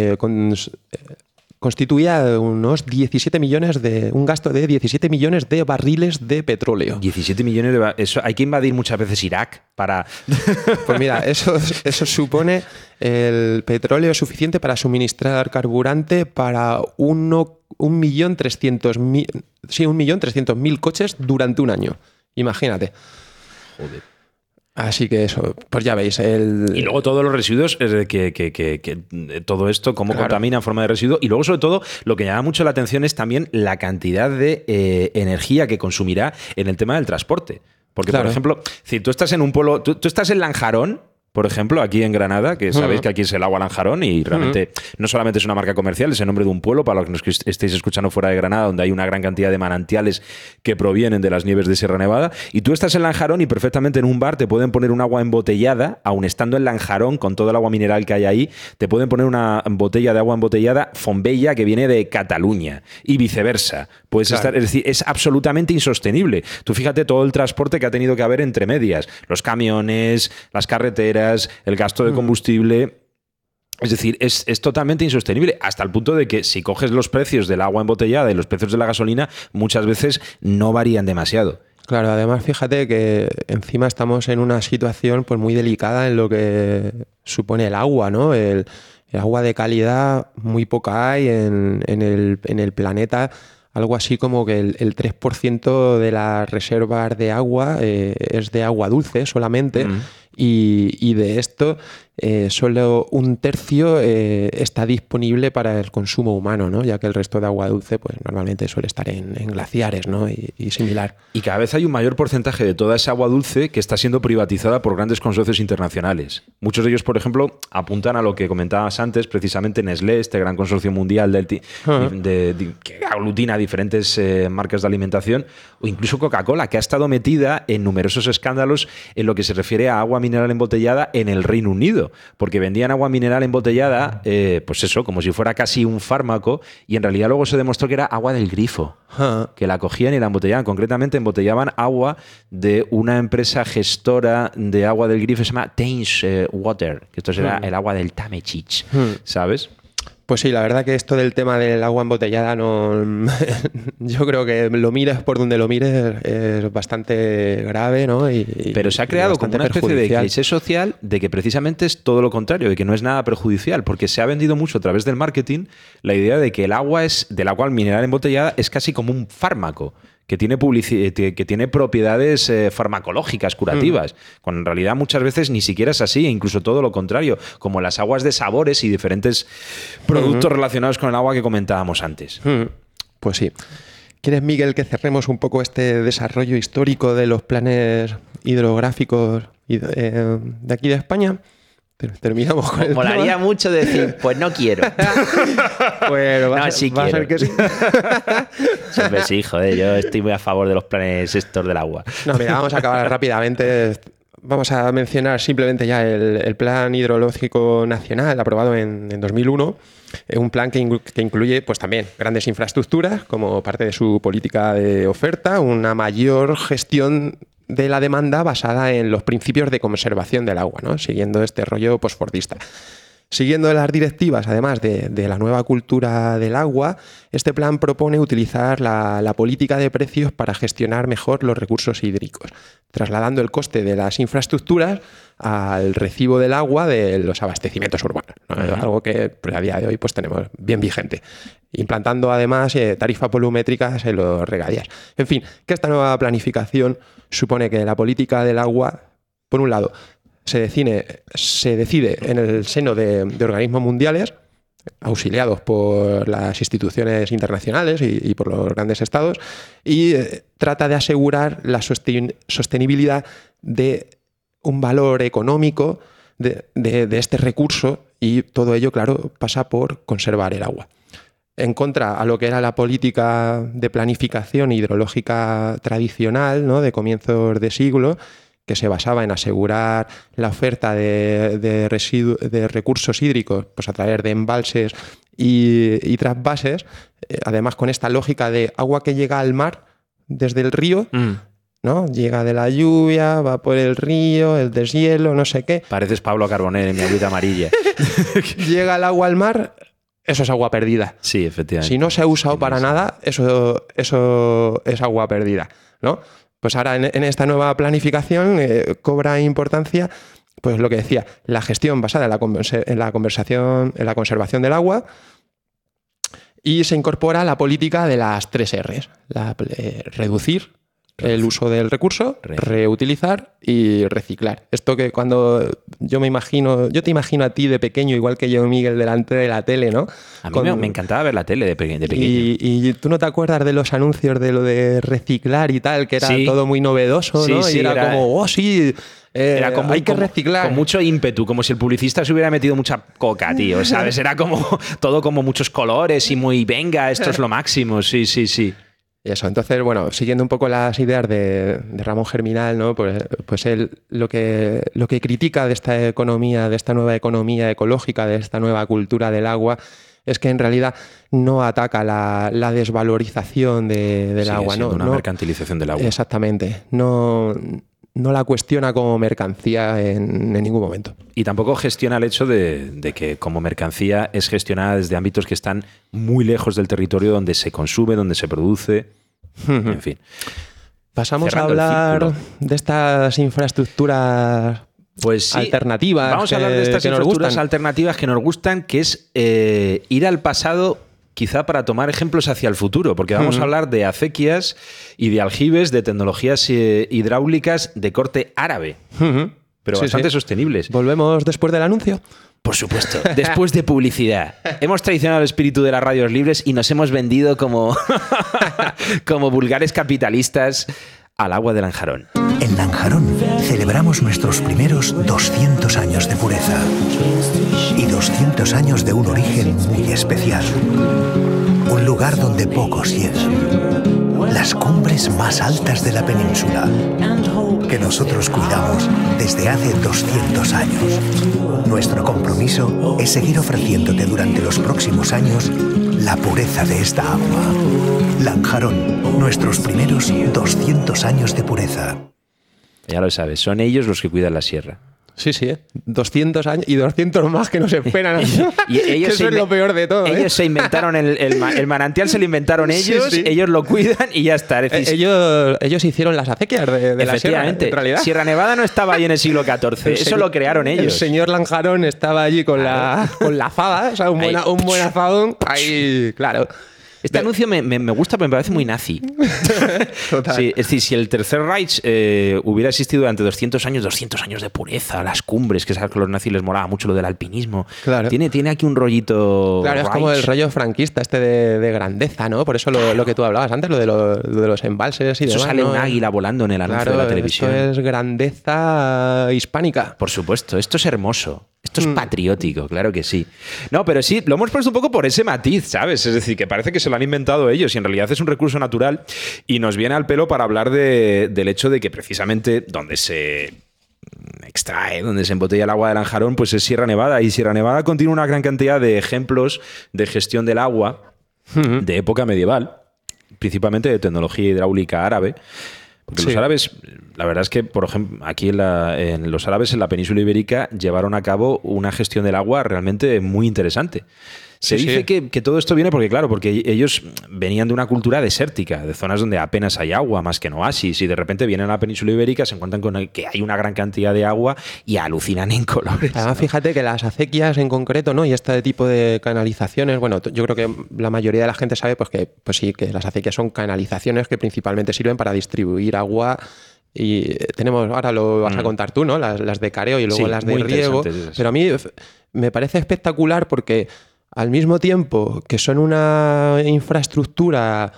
constituía un gasto de 17 millones de barriles de petróleo. 17 millones eso hay que invadir muchas veces Irak para... Pues mira, eso supone el petróleo suficiente para suministrar carburante para 1.300.000 coches durante un año. Imagínate. Joder. Así que eso, pues ya veis. Y luego todos los residuos, todo esto, cómo contamina en forma de residuo. Y luego, sobre todo, lo que llama mucho la atención es también la cantidad de energía que consumirá en el tema del transporte. Porque, por ejemplo, si tú estás en un pueblo, tú estás en Lanjarón, por ejemplo, aquí en Granada, que sabéis que aquí es el agua Lanjarón y realmente no solamente es una marca comercial, es el nombre de un pueblo, para los que estéis escuchando fuera de Granada, donde hay una gran cantidad de manantiales que provienen de las nieves de Sierra Nevada, y tú estás en Lanjarón y perfectamente en un bar te pueden poner un agua embotellada, aun estando en Lanjarón, con todo el agua mineral que hay ahí, te pueden poner una botella de agua embotellada Fombella que viene de Cataluña y viceversa. Puedes estar, es decir, es absolutamente insostenible. Tú fíjate todo el transporte que ha tenido que haber entre medias, los camiones, las carreteras, el gasto de combustible. Es decir, es totalmente insostenible, hasta el punto de que si coges los precios del agua embotellada y los precios de la gasolina, muchas veces no varían demasiado. Claro, además fíjate que encima estamos en una situación pues muy delicada en lo que supone el agua, ¿no? El agua de calidad muy poca hay en el planeta. Algo así como que el 3% de las reservas de agua es de agua dulce solamente, y de esto solo un tercio está disponible para el consumo humano, ¿no? Ya que el resto de agua dulce pues normalmente suele estar en glaciares, ¿no? y similar. Y cada vez hay un mayor porcentaje de toda esa agua dulce que está siendo privatizada por grandes consorcios internacionales. Muchos de ellos, por ejemplo, apuntan a lo que comentabas antes, precisamente Nestlé, este gran consorcio mundial que aglutina diferentes marcas de alimentación, o incluso Coca-Cola, que ha estado metida en numerosos escándalos en lo que se refiere a agua mineral embotellada en el Reino Unido, porque vendían agua mineral embotellada, pues eso, como si fuera casi un fármaco, y en realidad luego se demostró que era agua del grifo, que la cogían y la embotellaban. Concretamente embotellaban agua de una empresa gestora de agua del grifo, se llama Thames Water, que esto será el agua del Támesis, ¿sabes? Pues sí, la verdad que esto del tema del agua embotellada no yo creo que lo mires por donde lo mires es bastante grave, ¿no? Pero se ha creado como una especie de cliché social de que precisamente es todo lo contrario, de que no es nada perjudicial, porque se ha vendido mucho a través del marketing la idea de que el agua mineral embotellada es casi como un fármaco, que tiene propiedades farmacológicas, curativas, cuando en realidad muchas veces ni siquiera es así, e incluso todo lo contrario, como las aguas de sabores y diferentes productos relacionados con el agua que comentábamos antes. Pues sí. ¿Quieres, Miguel, que cerremos un poco este desarrollo histórico de los planes hidrográficos de aquí de España? Terminamos con el Molaría tema. mucho decir, pues no quiero. Bueno, no, sí va a ser que sí. Siempre sí, joder, yo estoy muy a favor de los planes estos del agua. No, mira, vamos a acabar rápidamente. Vamos a mencionar simplemente ya el Plan Hidrológico Nacional aprobado en 2001. Un plan que incluye pues también grandes infraestructuras como parte de su política de oferta, una mayor gestión de la demanda basada en los principios de conservación del agua, ¿no? Siguiendo este rollo postfordista. Siguiendo las directivas, además de la nueva cultura del agua, este plan propone utilizar la política de precios para gestionar mejor los recursos hídricos, trasladando el coste de las infraestructuras al recibo del agua de los abastecimientos urbanos, ¿no? Algo que pues, a día de hoy pues, tenemos bien vigente. Implantando además tarifas volumétricas en los regadías. En fin, que esta nueva planificación supone que la política del agua, por un lado, se decide en el seno de organismos mundiales, auxiliados por las instituciones internacionales y por los grandes estados, y trata de asegurar la sostenibilidad de un valor económico de este recurso, y todo ello, claro, pasa por conservar el agua. En contra a lo que era la política de planificación hidrológica tradicional, ¿no? De comienzos de siglo, que se basaba en asegurar la oferta de recursos hídricos pues a través de embalses y trasvases, además con esta lógica de agua que llega al mar desde el río, ¿no? Llega de la lluvia, va por el río, el deshielo, no sé qué. Pareces Pablo Carbonell en mi agüita amarilla. Llega el agua al mar, eso es agua perdida. Sí, efectivamente. Si no se ha usado para nada, eso es agua perdida, ¿no? Pues ahora en esta nueva planificación cobra importancia, pues lo que decía, la gestión basada en la conservación del agua, y se incorpora la política de las 3 Rs: reducir, el uso del recurso, reutilizar y reciclar. Esto que cuando yo te imagino a ti de pequeño, igual que yo, Miguel, delante de la tele, ¿no? A mí me encantaba ver la tele de pequeño. Y tú no te acuerdas de los anuncios de lo de reciclar y tal, que era todo muy novedoso, ¿no? Sí, y era como, sí... era como, hay que reciclar. Con mucho ímpetu, como si el publicista se hubiera metido mucha coca, tío, ¿sabes? Era como todo como muchos colores y muy, venga, esto es lo máximo, sí. Y eso, entonces, bueno, siguiendo un poco las ideas de Ramón Germinal, ¿no? Pues él lo que critica de esta economía, de esta nueva economía ecológica, de esta nueva cultura del agua, es que en realidad no ataca la desvalorización del agua, ¿no? Una mercantilización del agua. Exactamente. No la cuestiona como mercancía en ningún momento. Y tampoco gestiona el hecho de que como mercancía es gestionada desde ámbitos que están muy lejos del territorio donde se consume, donde se produce, en fin. Pasamos a hablar de estas infraestructuras alternativas. Vamos a hablar de estas infraestructuras alternativas que nos gustan, que es ir al pasado, quizá para tomar ejemplos hacia el futuro, porque vamos a hablar de acequias y de aljibes, de tecnologías hidráulicas de corte árabe, pero bastante sostenibles. ¿Volvemos después del anuncio? Por supuesto, después de publicidad. Hemos traicionado el espíritu de las radios libres y nos hemos vendido como vulgares capitalistas al agua de Lanjarón. En Lanjarón celebramos nuestros primeros 200 años de pureza y 200 años de un origen muy especial. Un lugar donde pocos llegan. Las cumbres más altas de la península, que nosotros cuidamos desde hace 200 años. Nuestro compromiso es seguir ofreciéndote durante los próximos años la pureza de esta agua. Lanjarón, nuestros primeros 200 años de pureza. Ya lo sabes, son ellos los que cuidan la sierra. Sí, 200 años y 200 más que nos esperan. Y ellos eso es lo peor de todo. Ellos se inventaron el manantial, se lo inventaron ellos, ellos lo cuidan y ya está. Ellos hicieron las acequias de la sierra, en realidad. Sierra Nevada no estaba ahí en el siglo XIV, eso lo crearon ellos. El señor Lanjarón estaba allí con la azada, o sea, un buen azadón, ahí, claro. Este anuncio me gusta, pero me parece muy nazi. Total. Sí, es decir, si el Tercer Reich hubiera existido durante 200 años de pureza, las cumbres, que sabes que a los nazis les molaba mucho lo del alpinismo. Claro. Tiene aquí un rollito. Claro, Reich. Es como el rollo franquista de grandeza, ¿no? Por eso lo que tú hablabas antes, lo de los embalses y demás. Eso sale ¿no? un águila volando en el anuncio de la televisión. Esto es grandeza hispánica. Por supuesto, esto es hermoso. Esto es patriótico, claro que sí. No, pero sí, lo hemos puesto un poco por ese matiz, ¿sabes? Es decir, que parece que se lo han inventado ellos y en realidad es un recurso natural y nos viene al pelo para hablar del hecho de que precisamente donde se extrae, donde se embotella el agua de Lanjarón, pues es Sierra Nevada. Y Sierra Nevada contiene una gran cantidad de ejemplos de gestión del agua de época medieval, principalmente de tecnología hidráulica árabe. Porque los árabes, la verdad es que, por ejemplo, aquí los árabes en la península ibérica llevaron a cabo una gestión del agua realmente muy interesante. Se dice que todo esto viene porque ellos venían de una cultura desértica, de zonas donde apenas hay agua, más que en oasis, y de repente vienen a la península ibérica, se encuentran con que hay una gran cantidad de agua y alucinan en colores. Además, fíjate que las acequias en concreto, ¿no? Y este tipo de canalizaciones, bueno, yo creo que la mayoría de la gente sabe que las acequias son canalizaciones que principalmente sirven para distribuir agua. Y tenemos, ahora lo vas a contar tú, ¿no? Las de careo y luego las de riego. Pero a mí me parece espectacular porque al mismo tiempo que son una infraestructura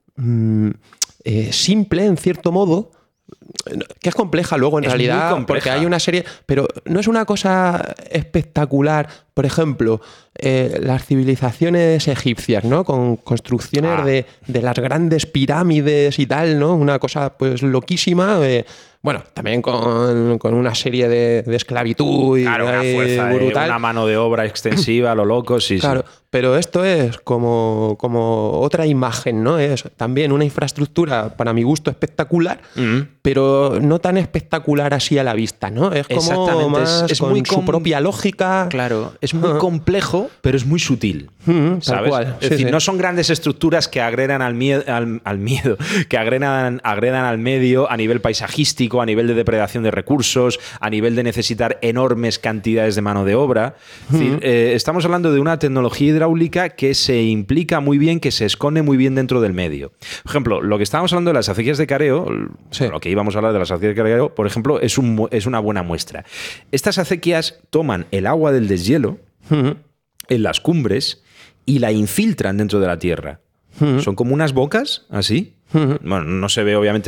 simple, en cierto modo, que es compleja luego en realidad, porque hay una serie, pero no es una cosa espectacular. Por ejemplo, las civilizaciones egipcias, ¿no? Con construcciones de las grandes pirámides y tal, ¿no? Una cosa pues loquísima. Bueno, también con una serie de esclavitud y una fuerza, brutal. Una mano de obra extensiva, a lo loco, sí. Claro, pero esto es como otra imagen, ¿no? Es también una infraestructura, para mi gusto, espectacular, pero no no tan espectacular así a la vista, ¿no? Es como más es con muy su propia lógica. Claro, es muy complejo, pero es muy sutil. ¿Sabes? Tal cual. Es decir, no son grandes estructuras que agredan al miedo, que agredan al medio a nivel paisajístico, a nivel de depredación de recursos, a nivel de necesitar enormes cantidades de mano de obra. Es decir, estamos hablando de una tecnología hidráulica que se implica muy bien, que se esconde muy bien dentro del medio. Por ejemplo, lo que estábamos hablando de las acequias de careo, lo que íbamos a hablar de las acequias de careo, por ejemplo, es una buena muestra. Estas acequias toman el agua del deshielo en las cumbres y la infiltran dentro de la tierra. Son como unas bocas, así. Bueno, no se ve, obviamente.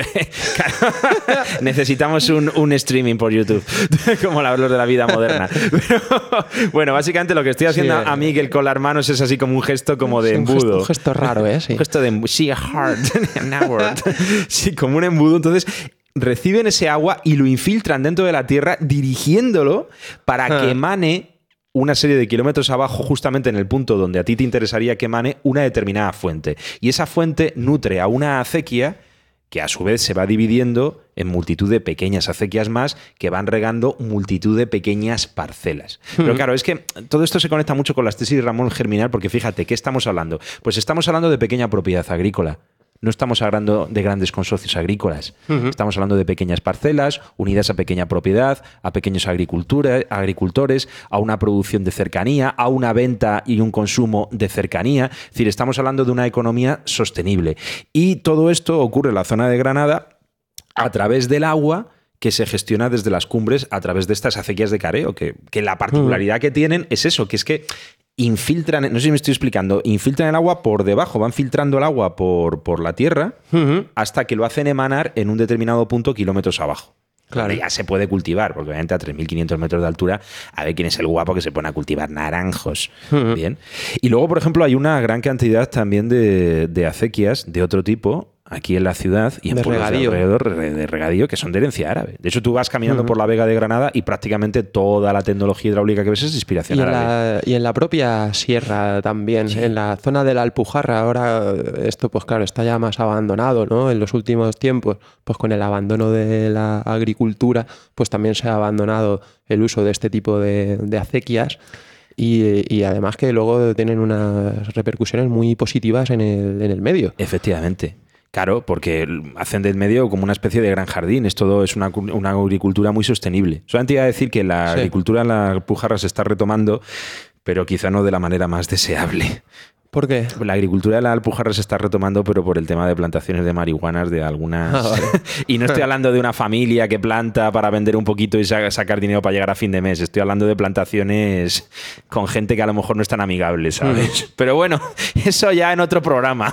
Necesitamos un streaming por YouTube, como los de la vida moderna. Pero, bueno, básicamente lo que estoy haciendo a Miguel con las manos es así como un gesto como de embudo. Un gesto raro, ¿eh? Sí. Un gesto de embudo. Sí, hard. Sí, como un embudo. Entonces, reciben ese agua y lo infiltran dentro de la tierra, dirigiéndolo para que emane una serie de kilómetros abajo, justamente en el punto donde a ti te interesaría que emane una determinada fuente. Y esa fuente nutre a una acequia que a su vez se va dividiendo en multitud de pequeñas acequias más que van regando multitud de pequeñas parcelas. Pero claro, es que todo esto se conecta mucho con las tesis de Ramón Germinal, porque fíjate, ¿qué estamos hablando? Pues estamos hablando de pequeña propiedad agrícola. No estamos hablando de grandes consorcios agrícolas. Estamos hablando de pequeñas parcelas, unidas a pequeña propiedad, a pequeños agricultores, a una producción de cercanía, a una venta y un consumo de cercanía. Es decir, estamos hablando de una economía sostenible. Y todo esto ocurre en la zona de Granada a través del agua que se gestiona desde las cumbres a través de estas acequias de careo, que la particularidad que tienen es eso, que es que infiltran, no sé si me estoy explicando, infiltran el agua por debajo, van filtrando el agua por la tierra hasta que lo hacen emanar en un determinado punto kilómetros abajo. Claro. Ya se puede cultivar, porque obviamente a 3.500 metros de altura, a ver quién es el guapo que se pone a cultivar naranjos. Bien. Y luego, por ejemplo, hay una gran cantidad también de acequias de otro tipo aquí en la ciudad y en pueblos de alrededor de regadío que son de herencia árabe. De hecho, tú vas caminando por la Vega de Granada y prácticamente toda la tecnología hidráulica que ves es de inspiración árabe. Y en la propia sierra también, en la zona de la Alpujarra, ahora esto pues claro, está ya más abandonado, ¿no? En los últimos tiempos, pues con el abandono de la agricultura, pues también se ha abandonado el uso de este tipo de acequias. Y además que luego tienen unas repercusiones muy positivas en el medio. Efectivamente. Claro, porque hacen del medio como una especie de gran jardín. Esto es una agricultura muy sostenible. Solamente iba a decir que la agricultura en la Alpujarra se está retomando, pero quizá no de la manera más deseable. ¿Por qué? La agricultura de la Alpujarra se está retomando, pero por el tema de plantaciones de marihuanas de algunas... Vale. Y no estoy hablando de una familia que planta para vender un poquito y sacar dinero para llegar a fin de mes. Estoy hablando de plantaciones con gente que a lo mejor no es tan amigable, ¿sabes? Pero bueno, eso ya en otro programa.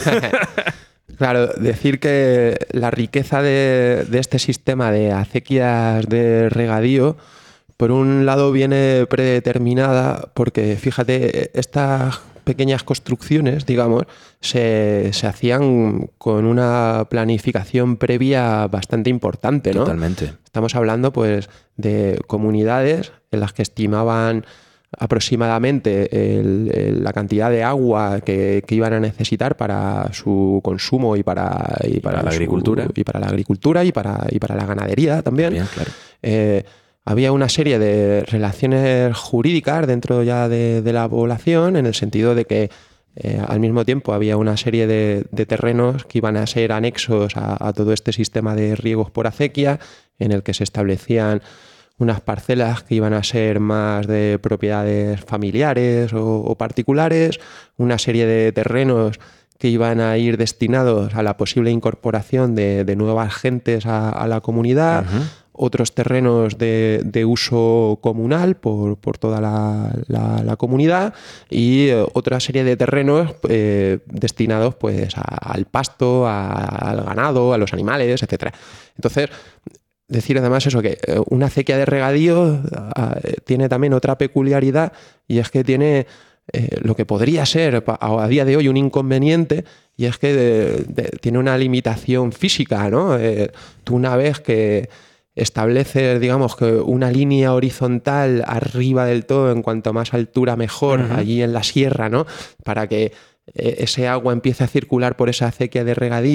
Claro, decir que la riqueza de este sistema de acequias de regadío, por un lado viene predeterminada porque, fíjate, estas pequeñas construcciones, digamos, se hacían con una planificación previa bastante importante, ¿no? Totalmente. Estamos hablando, pues, de comunidades en las que estimaban aproximadamente la cantidad de agua que iban a necesitar para su consumo y para la agricultura y para la agricultura y para la ganadería también. Bien, claro. Había una serie de relaciones jurídicas dentro ya de la población, en el sentido de que al mismo tiempo había una serie de terrenos que iban a ser anexos a todo este sistema de riegos por acequia, en el que se establecían unas parcelas que iban a ser más de propiedades familiares o particulares, una serie de terrenos que iban a ir destinados a la posible incorporación de nuevas gentes a la comunidad, otros terrenos de uso comunal por toda la comunidad y otra serie de terrenos destinados pues al pasto, al ganado, a los animales, etc. Entonces, decir además eso, que una acequia de regadío tiene también otra peculiaridad, y es que tiene lo que podría ser a día de hoy un inconveniente, y es que tiene una limitación física, ¿no? Tú una vez que estableces, digamos, que una línea horizontal arriba del todo, en cuanto más altura mejor, allí en la sierra, ¿no? Para que ese agua empiece a circular por esa acequia de regadío,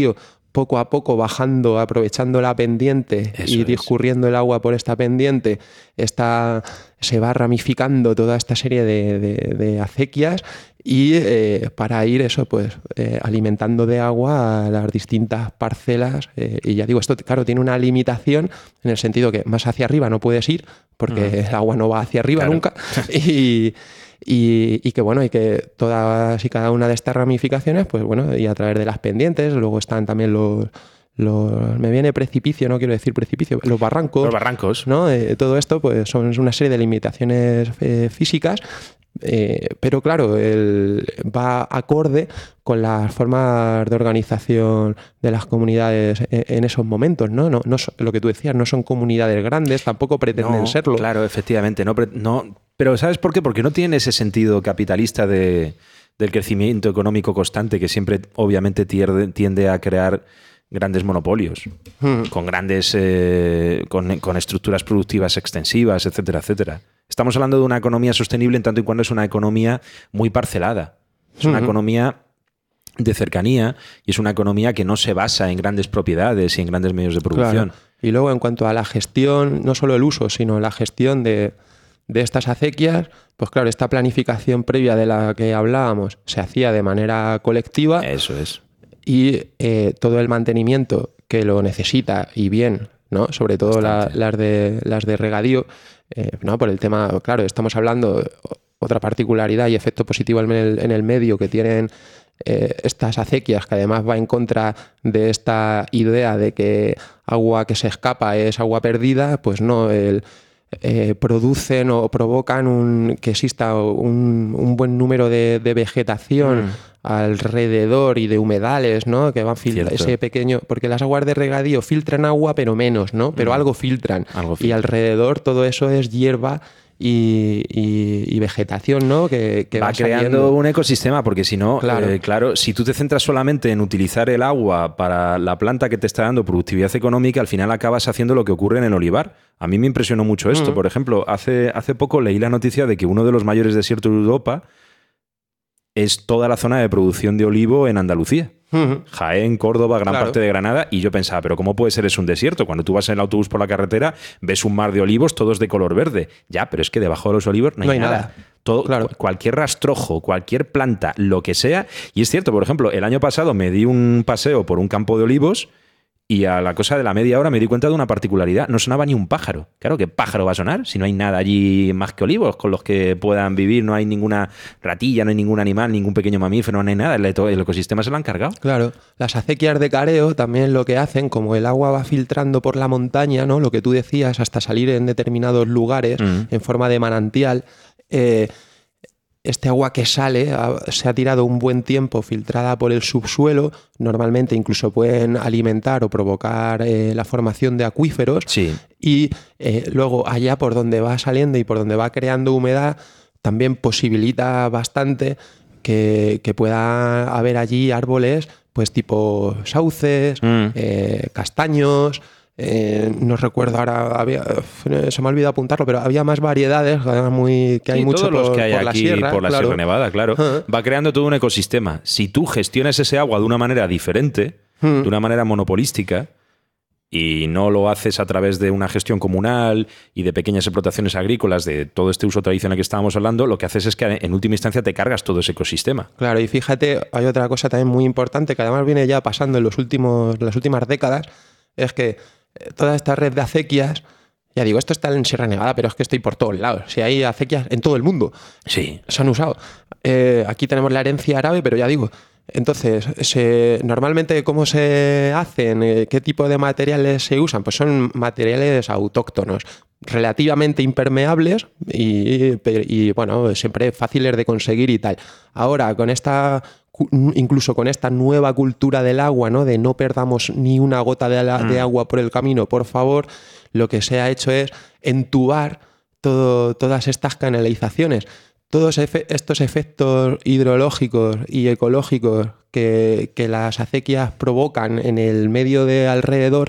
poco a poco bajando, aprovechando la pendiente y discurriendo el agua por esta pendiente, se va ramificando toda esta serie de acequias y para ir alimentando de agua a las distintas parcelas. Y ya digo, esto claro tiene una limitación en el sentido que más hacia arriba no puedes ir porque el agua no va hacia arriba nunca. Y que bueno, y que todas y cada una de estas ramificaciones, pues bueno, y a través de las pendientes, luego están también me viene precipicio, no quiero decir precipicio, los barrancos. Los barrancos. ¿No? Todo esto pues son una serie de limitaciones físicas, pero claro, va acorde con las formas de organización de las comunidades en esos momentos, ¿no? No lo que tú decías, no son comunidades grandes, tampoco pretenden serlo. Claro, efectivamente, no, pero ¿sabes por qué? Porque no tiene ese sentido capitalista del crecimiento económico constante que siempre obviamente tiende a crear grandes monopolios, con grandes con estructuras productivas extensivas, etcétera, etcétera. Estamos hablando de una economía sostenible en tanto y cuando es una economía muy parcelada. Es una economía de cercanía y es una economía que no se basa en grandes propiedades y en grandes medios de producción. Claro. Y luego en cuanto a la gestión, no solo el uso, sino la gestión de estas acequias, pues claro, esta planificación previa de la que hablábamos se hacía de manera colectiva. Eso es. Y todo el mantenimiento que lo necesita y bien, ¿no? Sobre todo las de regadío, ¿no? Por el tema, claro, estamos hablando otra particularidad y efecto positivo en el medio que tienen estas acequias, que además va en contra de esta idea de que agua que se escapa es agua perdida, pues no, producen o provocan que exista un buen número de vegetación alrededor y de humedales, ¿no? Que van filtrando ese pequeño, porque las aguas de regadío filtran agua pero menos, ¿no? Pero algo filtran. Y alrededor todo eso es hierba y vegetación, ¿no? Que va creando un ecosistema, porque si no, claro, si tú te centras solamente en utilizar el agua para la planta que te está dando productividad económica, al final acabas haciendo lo que ocurre en el olivar. A mí me impresionó mucho esto. Por ejemplo, hace poco leí la noticia de que uno de los mayores desiertos de Europa es toda la zona de producción de olivo en Andalucía. Jaén, Córdoba, gran parte de Granada, y yo pensaba, pero ¿cómo puede ser eso un desierto? Cuando tú vas en el autobús por la carretera, ves un mar de olivos, todos de color verde. Ya, pero es que debajo de los olivos no hay nada. Todo, cualquier rastrojo, cualquier planta, lo que sea. Y es cierto, por ejemplo, el año pasado me di un paseo por un campo de olivos y a la cosa de la media hora me di cuenta de una particularidad. No sonaba ni un pájaro. Claro, ¿qué pájaro va a sonar? Si no hay nada allí más que olivos con los que puedan vivir, no hay ninguna ratilla, no hay ningún animal, ningún pequeño mamífero, no hay nada. El ecosistema se lo han cargado. Claro. Las acequias de careo también lo que hacen, como el agua va filtrando por la montaña, ¿no? Lo que tú decías, hasta salir en determinados lugares en forma de manantial, este agua que sale se ha tirado un buen tiempo filtrada por el subsuelo. Normalmente incluso pueden alimentar o provocar la formación de acuíferos. Sí. Y luego allá por donde va saliendo y por donde va creando humedad también posibilita bastante que pueda haber allí árboles pues tipo sauces, castaños. No recuerdo ahora, se me ha olvidado apuntarlo, pero había más variedades, que hay mucho todos los que hay por la aquí, sierra. por la Sierra Nevada, claro. Va creando todo un ecosistema. Si tú gestionas ese agua de una manera diferente, de una manera monopolística, y no lo haces a través de una gestión comunal y de pequeñas explotaciones agrícolas, de todo este uso tradicional que estábamos hablando, lo que haces es que en última instancia te cargas todo ese ecosistema. Claro, y fíjate, hay otra cosa también muy importante que además viene ya pasando en las últimas décadas, es que toda esta red de acequias, ya digo, esto está en Sierra Nevada, pero es que estoy por todos lados. Si hay acequias en todo el mundo, sí, se han usado. Aquí tenemos la herencia árabe, pero ya digo, entonces, normalmente, ¿cómo se hacen? ¿Qué tipo de materiales se usan? Pues son materiales autóctonos, relativamente impermeables y bueno, siempre fáciles de conseguir y tal. Ahora, incluso con esta nueva cultura del agua, ¿no? De no perdamos ni una gota de agua por el camino, por favor, lo que se ha hecho es entubar todas estas canalizaciones. Todos estos efectos hidrológicos y ecológicos que las acequias provocan en el medio de alrededor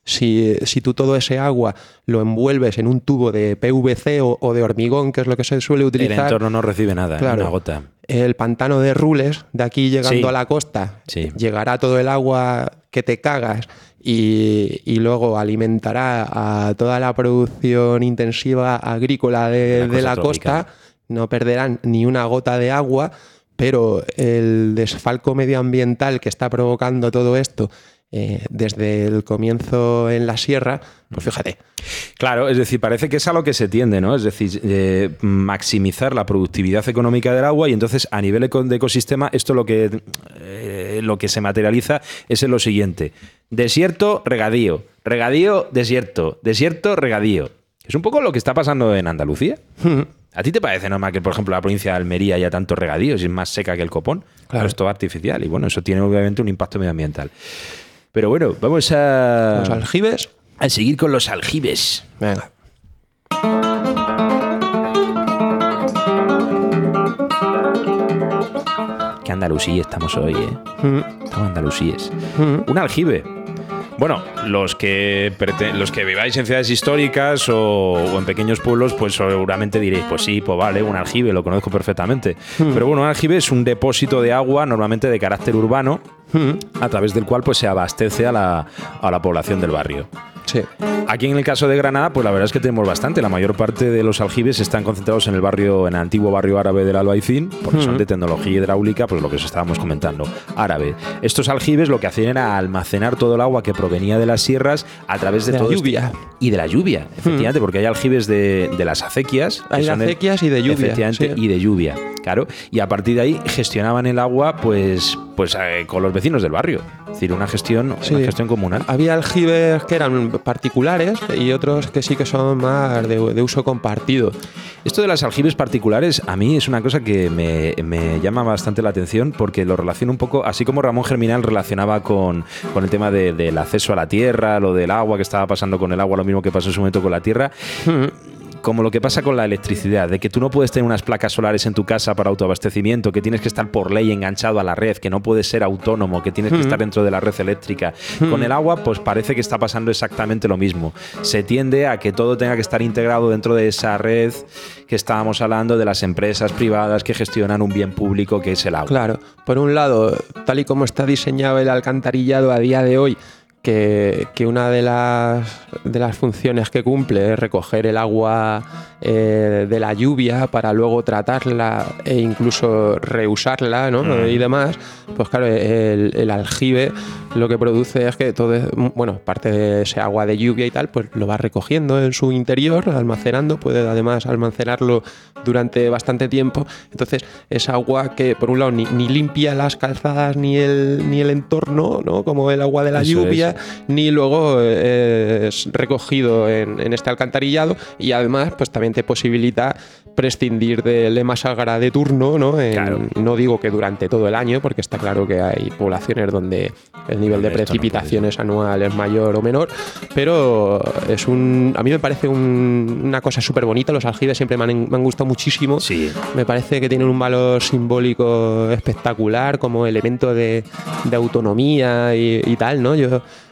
Si tú todo ese agua lo envuelves en un tubo de PVC o de hormigón, que es lo que se suele utilizar... El entorno no recibe nada, claro, una gota. El pantano de Rules, de aquí llegando Sí. a la costa, Sí. llegará todo el agua que te cagas y luego alimentará a toda la producción intensiva agrícola de la costa. No perderán ni una gota de agua, pero el desfalco medioambiental que está provocando todo esto desde el comienzo en la sierra, pues fíjate. Claro, es decir, parece que es a lo que se tiende, ¿no? Es decir, maximizar la productividad económica del agua y entonces a nivel de ecosistema esto lo que se materializa es en lo siguiente. Desierto, regadío. Regadío, desierto. Desierto, regadío. Es un poco lo que está pasando en Andalucía. ¿A ti te parece normal que, por ejemplo, la provincia de Almería haya tanto regadío, si es más seca que el copón? Claro, es todo artificial y bueno, eso tiene obviamente un impacto medioambiental. Pero bueno, vamos a... ¿Los aljibes? A seguir con los aljibes. Venga. Qué Andalusí estamos hoy, ¿eh? Estamos andalusíes. Un aljibe. Bueno, los que viváis en ciudades históricas o en pequeños pueblos, pues seguramente diréis, pues sí, pues vale, un aljibe, lo conozco perfectamente. Pero bueno, un aljibe es un depósito de agua normalmente de carácter urbano, a través del cual pues se abastece a la población del barrio. Sí. Aquí en el caso de Granada, pues la verdad es que tenemos bastante. La mayor parte de los aljibes están concentrados en el antiguo barrio árabe del Albaicín, porque son de tecnología hidráulica, pues lo que os estábamos comentando, árabe. Estos aljibes lo que hacían era almacenar todo el agua que provenía de las sierras a través de todo la lluvia. Y de la lluvia, efectivamente, porque hay aljibes de las acequias. Hay acequias y de lluvia. Efectivamente, sí. Y de lluvia, claro. Y a partir de ahí gestionaban el agua pues con los vecinos del barrio. Es decir, una gestión comunal. Había aljibes que eran particulares y otros que sí que son más de uso compartido. Esto de las aljibes particulares a mí es una cosa que me llama bastante la atención porque lo relaciono un poco, así como Ramón Germinal relacionaba con el tema del acceso a la tierra, lo del agua que estaba pasando con el agua, lo mismo que pasó en su momento con la tierra. Como lo que pasa con la electricidad, de que tú no puedes tener unas placas solares en tu casa para autoabastecimiento, que tienes que estar por ley enganchado a la red, que no puedes ser autónomo, que tienes que estar dentro de la red eléctrica. Con el agua, pues parece que está pasando exactamente lo mismo. Se tiende a que todo tenga que estar integrado dentro de esa red que estábamos hablando de las empresas privadas que gestionan un bien público que es el agua. Claro, por un lado, tal y como está diseñado el alcantarillado a día de hoy, que una de las funciones que cumple es recoger el agua de la lluvia para luego tratarla e incluso reusarla, ¿no? Y demás, pues claro, el aljibe lo que produce es que todo, parte de ese agua de lluvia y tal, pues lo va recogiendo en su interior, almacenando, puede además almacenarlo durante bastante tiempo. Entonces, es agua que por un lado ni limpia las calzadas ni el entorno, ¿no? Como el agua de la lluvia, ni luego es recogido en este alcantarillado y además pues también te posibilita prescindir del lema sagrada de turno, ¿no? Claro. No digo que durante todo el año, porque está claro que hay poblaciones donde el nivel de precipitaciones anual es mayor o menor, pero a mí me parece una cosa súper bonita. Los aljibes siempre me han gustado muchísimo. Sí. Me parece que tienen un valor simbólico espectacular como elemento de autonomía y tal, ¿no?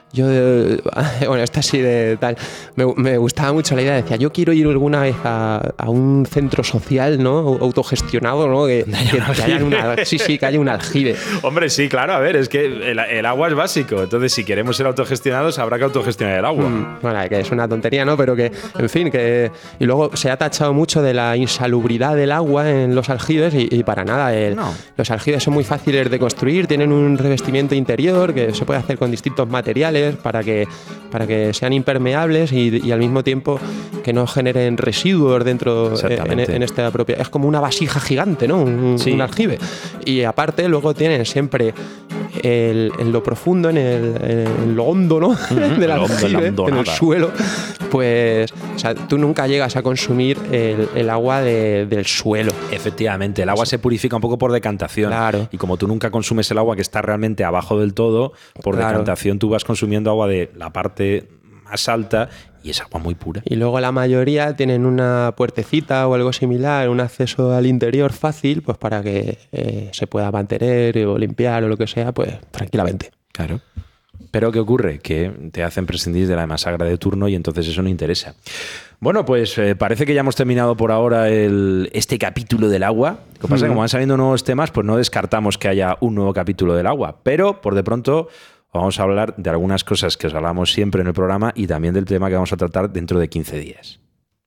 Esta así de tal. Me gustaba mucho la idea. Decía, yo quiero ir alguna vez a un centro social, ¿no? Autogestionado, ¿no? Que haya un aljibe. Hombre, sí, claro. A ver, es que el agua es básico. Entonces, si queremos ser autogestionados, habrá que autogestionar el agua. Bueno, que es una tontería, ¿no? Pero que, en fin, que... Y luego se ha tachado mucho de la insalubridad del agua en los aljibes y para nada. Los aljibes son muy fáciles de construir, tienen un revestimiento interior que se puede hacer con distintos materiales para que sean impermeables y al mismo tiempo que no generen residuos dentro en esta propia... Es como una vasija gigante, ¿no? Un aljibe. Y aparte luego tienen siempre en lo profundo, en lo hondo, ¿no? Del aljibe, en el suelo, pues o sea, tú nunca llegas a consumir el agua del suelo. Efectivamente, el agua se purifica un poco por decantación. Claro. Y como tú nunca consumes el agua que está realmente abajo del todo, por decantación tú vas consumiendo agua de la parte más alta y es agua muy pura. Y luego la mayoría tienen una puertecita o algo similar, un acceso al interior fácil, pues para que se pueda mantener o limpiar o lo que sea, pues tranquilamente. Claro. Pero ¿qué ocurre? Que te hacen prescindir de la masagra de turno y entonces eso no interesa. Bueno, pues parece que ya hemos terminado por ahora este capítulo del agua. Lo que pasa es que como van saliendo nuevos temas, pues no descartamos que haya un nuevo capítulo del agua. Pero, por de pronto, vamos a hablar de algunas cosas que os hablamos siempre en el programa y también del tema que vamos a tratar dentro de 15 días.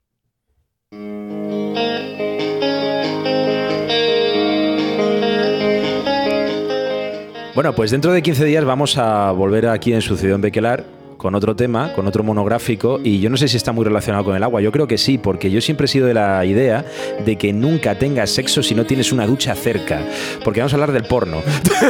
Bueno, pues dentro de 15 días vamos a volver aquí en Sucedió en Bekelar con otro tema, con otro monográfico, y yo no sé si está muy relacionado con el agua. Yo creo que sí, porque yo siempre he sido de la idea de que nunca tengas sexo si no tienes una ducha cerca, porque vamos a hablar del porno.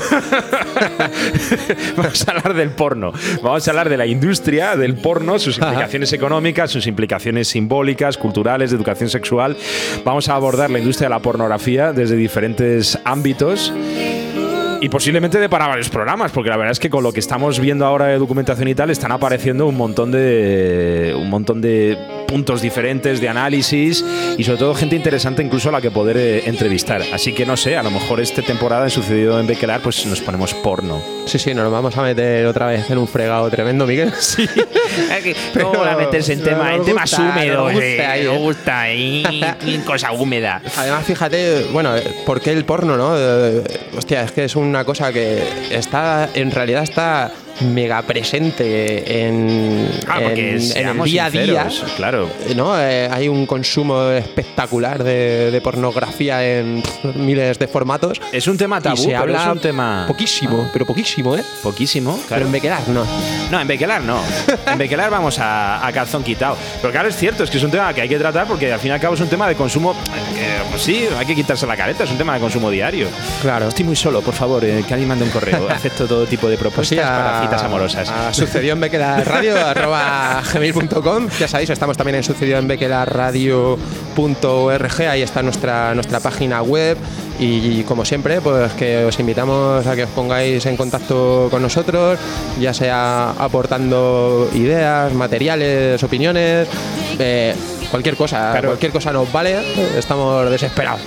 Vamos a hablar del porno. Vamos a hablar de la industria del porno, sus implicaciones económicas, sus implicaciones simbólicas, culturales, de educación sexual. Vamos a abordar la industria de la pornografía desde diferentes ámbitos. Y posiblemente de para varios programas, porque la verdad es que con lo que estamos viendo ahora de documentación y tal, están apareciendo un montón de puntos diferentes de análisis y sobre todo gente interesante incluso a la que poder entrevistar. Así que no sé, a lo mejor esta temporada en Sucedió en Bekelar pues nos ponemos porno. Sí, nos vamos a meter otra vez en un fregado tremendo, Miguel. Sí. ¿Cómo van a meterse en temas húmedos? Nos gusta cosa húmeda. Además, fíjate, bueno, ¿por qué el porno, no? Hostia, es que es una cosa que en realidad está mega presente en el día a día. Claro. ¿No? Hay un consumo espectacular de pornografía en miles de formatos. Es un tema tabú, se habla es un tema poquísimo, pero poquísimo, ¿eh? Poquísimo, claro. Pero en Bekelar no. No, en Bekelar no. En Bekelar vamos a calzón quitado. Pero claro, es cierto, es que es un tema que hay que tratar porque al fin y al cabo es un tema de consumo pues sí, hay que quitarse la careta, es un tema de consumo diario. Claro. Estoy muy solo, por favor, que alguien mande un correo. Acepto todo tipo de propuestas para citas amorosas. Sucedió en Bekelar Radio @gmail.com. Ya sabéis, estamos también en Sucedió en Bekelar Radio.org. Ahí está nuestra página web. Y como siempre, pues que os invitamos a que os pongáis en contacto con nosotros, ya sea aportando ideas, materiales, opiniones, cualquier cosa, claro. Cualquier cosa nos vale, estamos desesperados.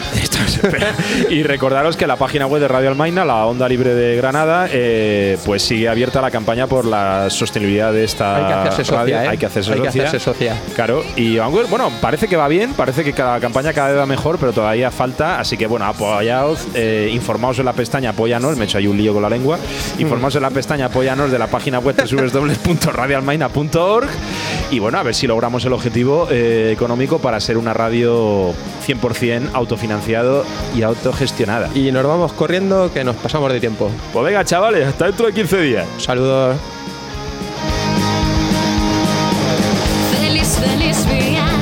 Y recordaros que la página web de Radio Almaina, la Onda Libre de Granada, pues sigue abierta la campaña por la sostenibilidad de esta radio. Hay que hacerse socia. Claro, y bueno, parece que va bien, parece que cada campaña cada vez va mejor, pero todavía falta, así que bueno, apoyaos, informaos en la pestaña Apóyanos, me he hecho ahí un lío con la lengua, informaos en la pestaña Apóyanos de la página web www.radioalmaina.org y bueno, a ver si logramos el objetivo económico para ser una radio 100% autofinanciado y autogestionada. Y nos vamos corriendo que nos pasamos de tiempo. Pues venga, chavales, hasta dentro de 15 días. Saludos. Feliz, feliz día.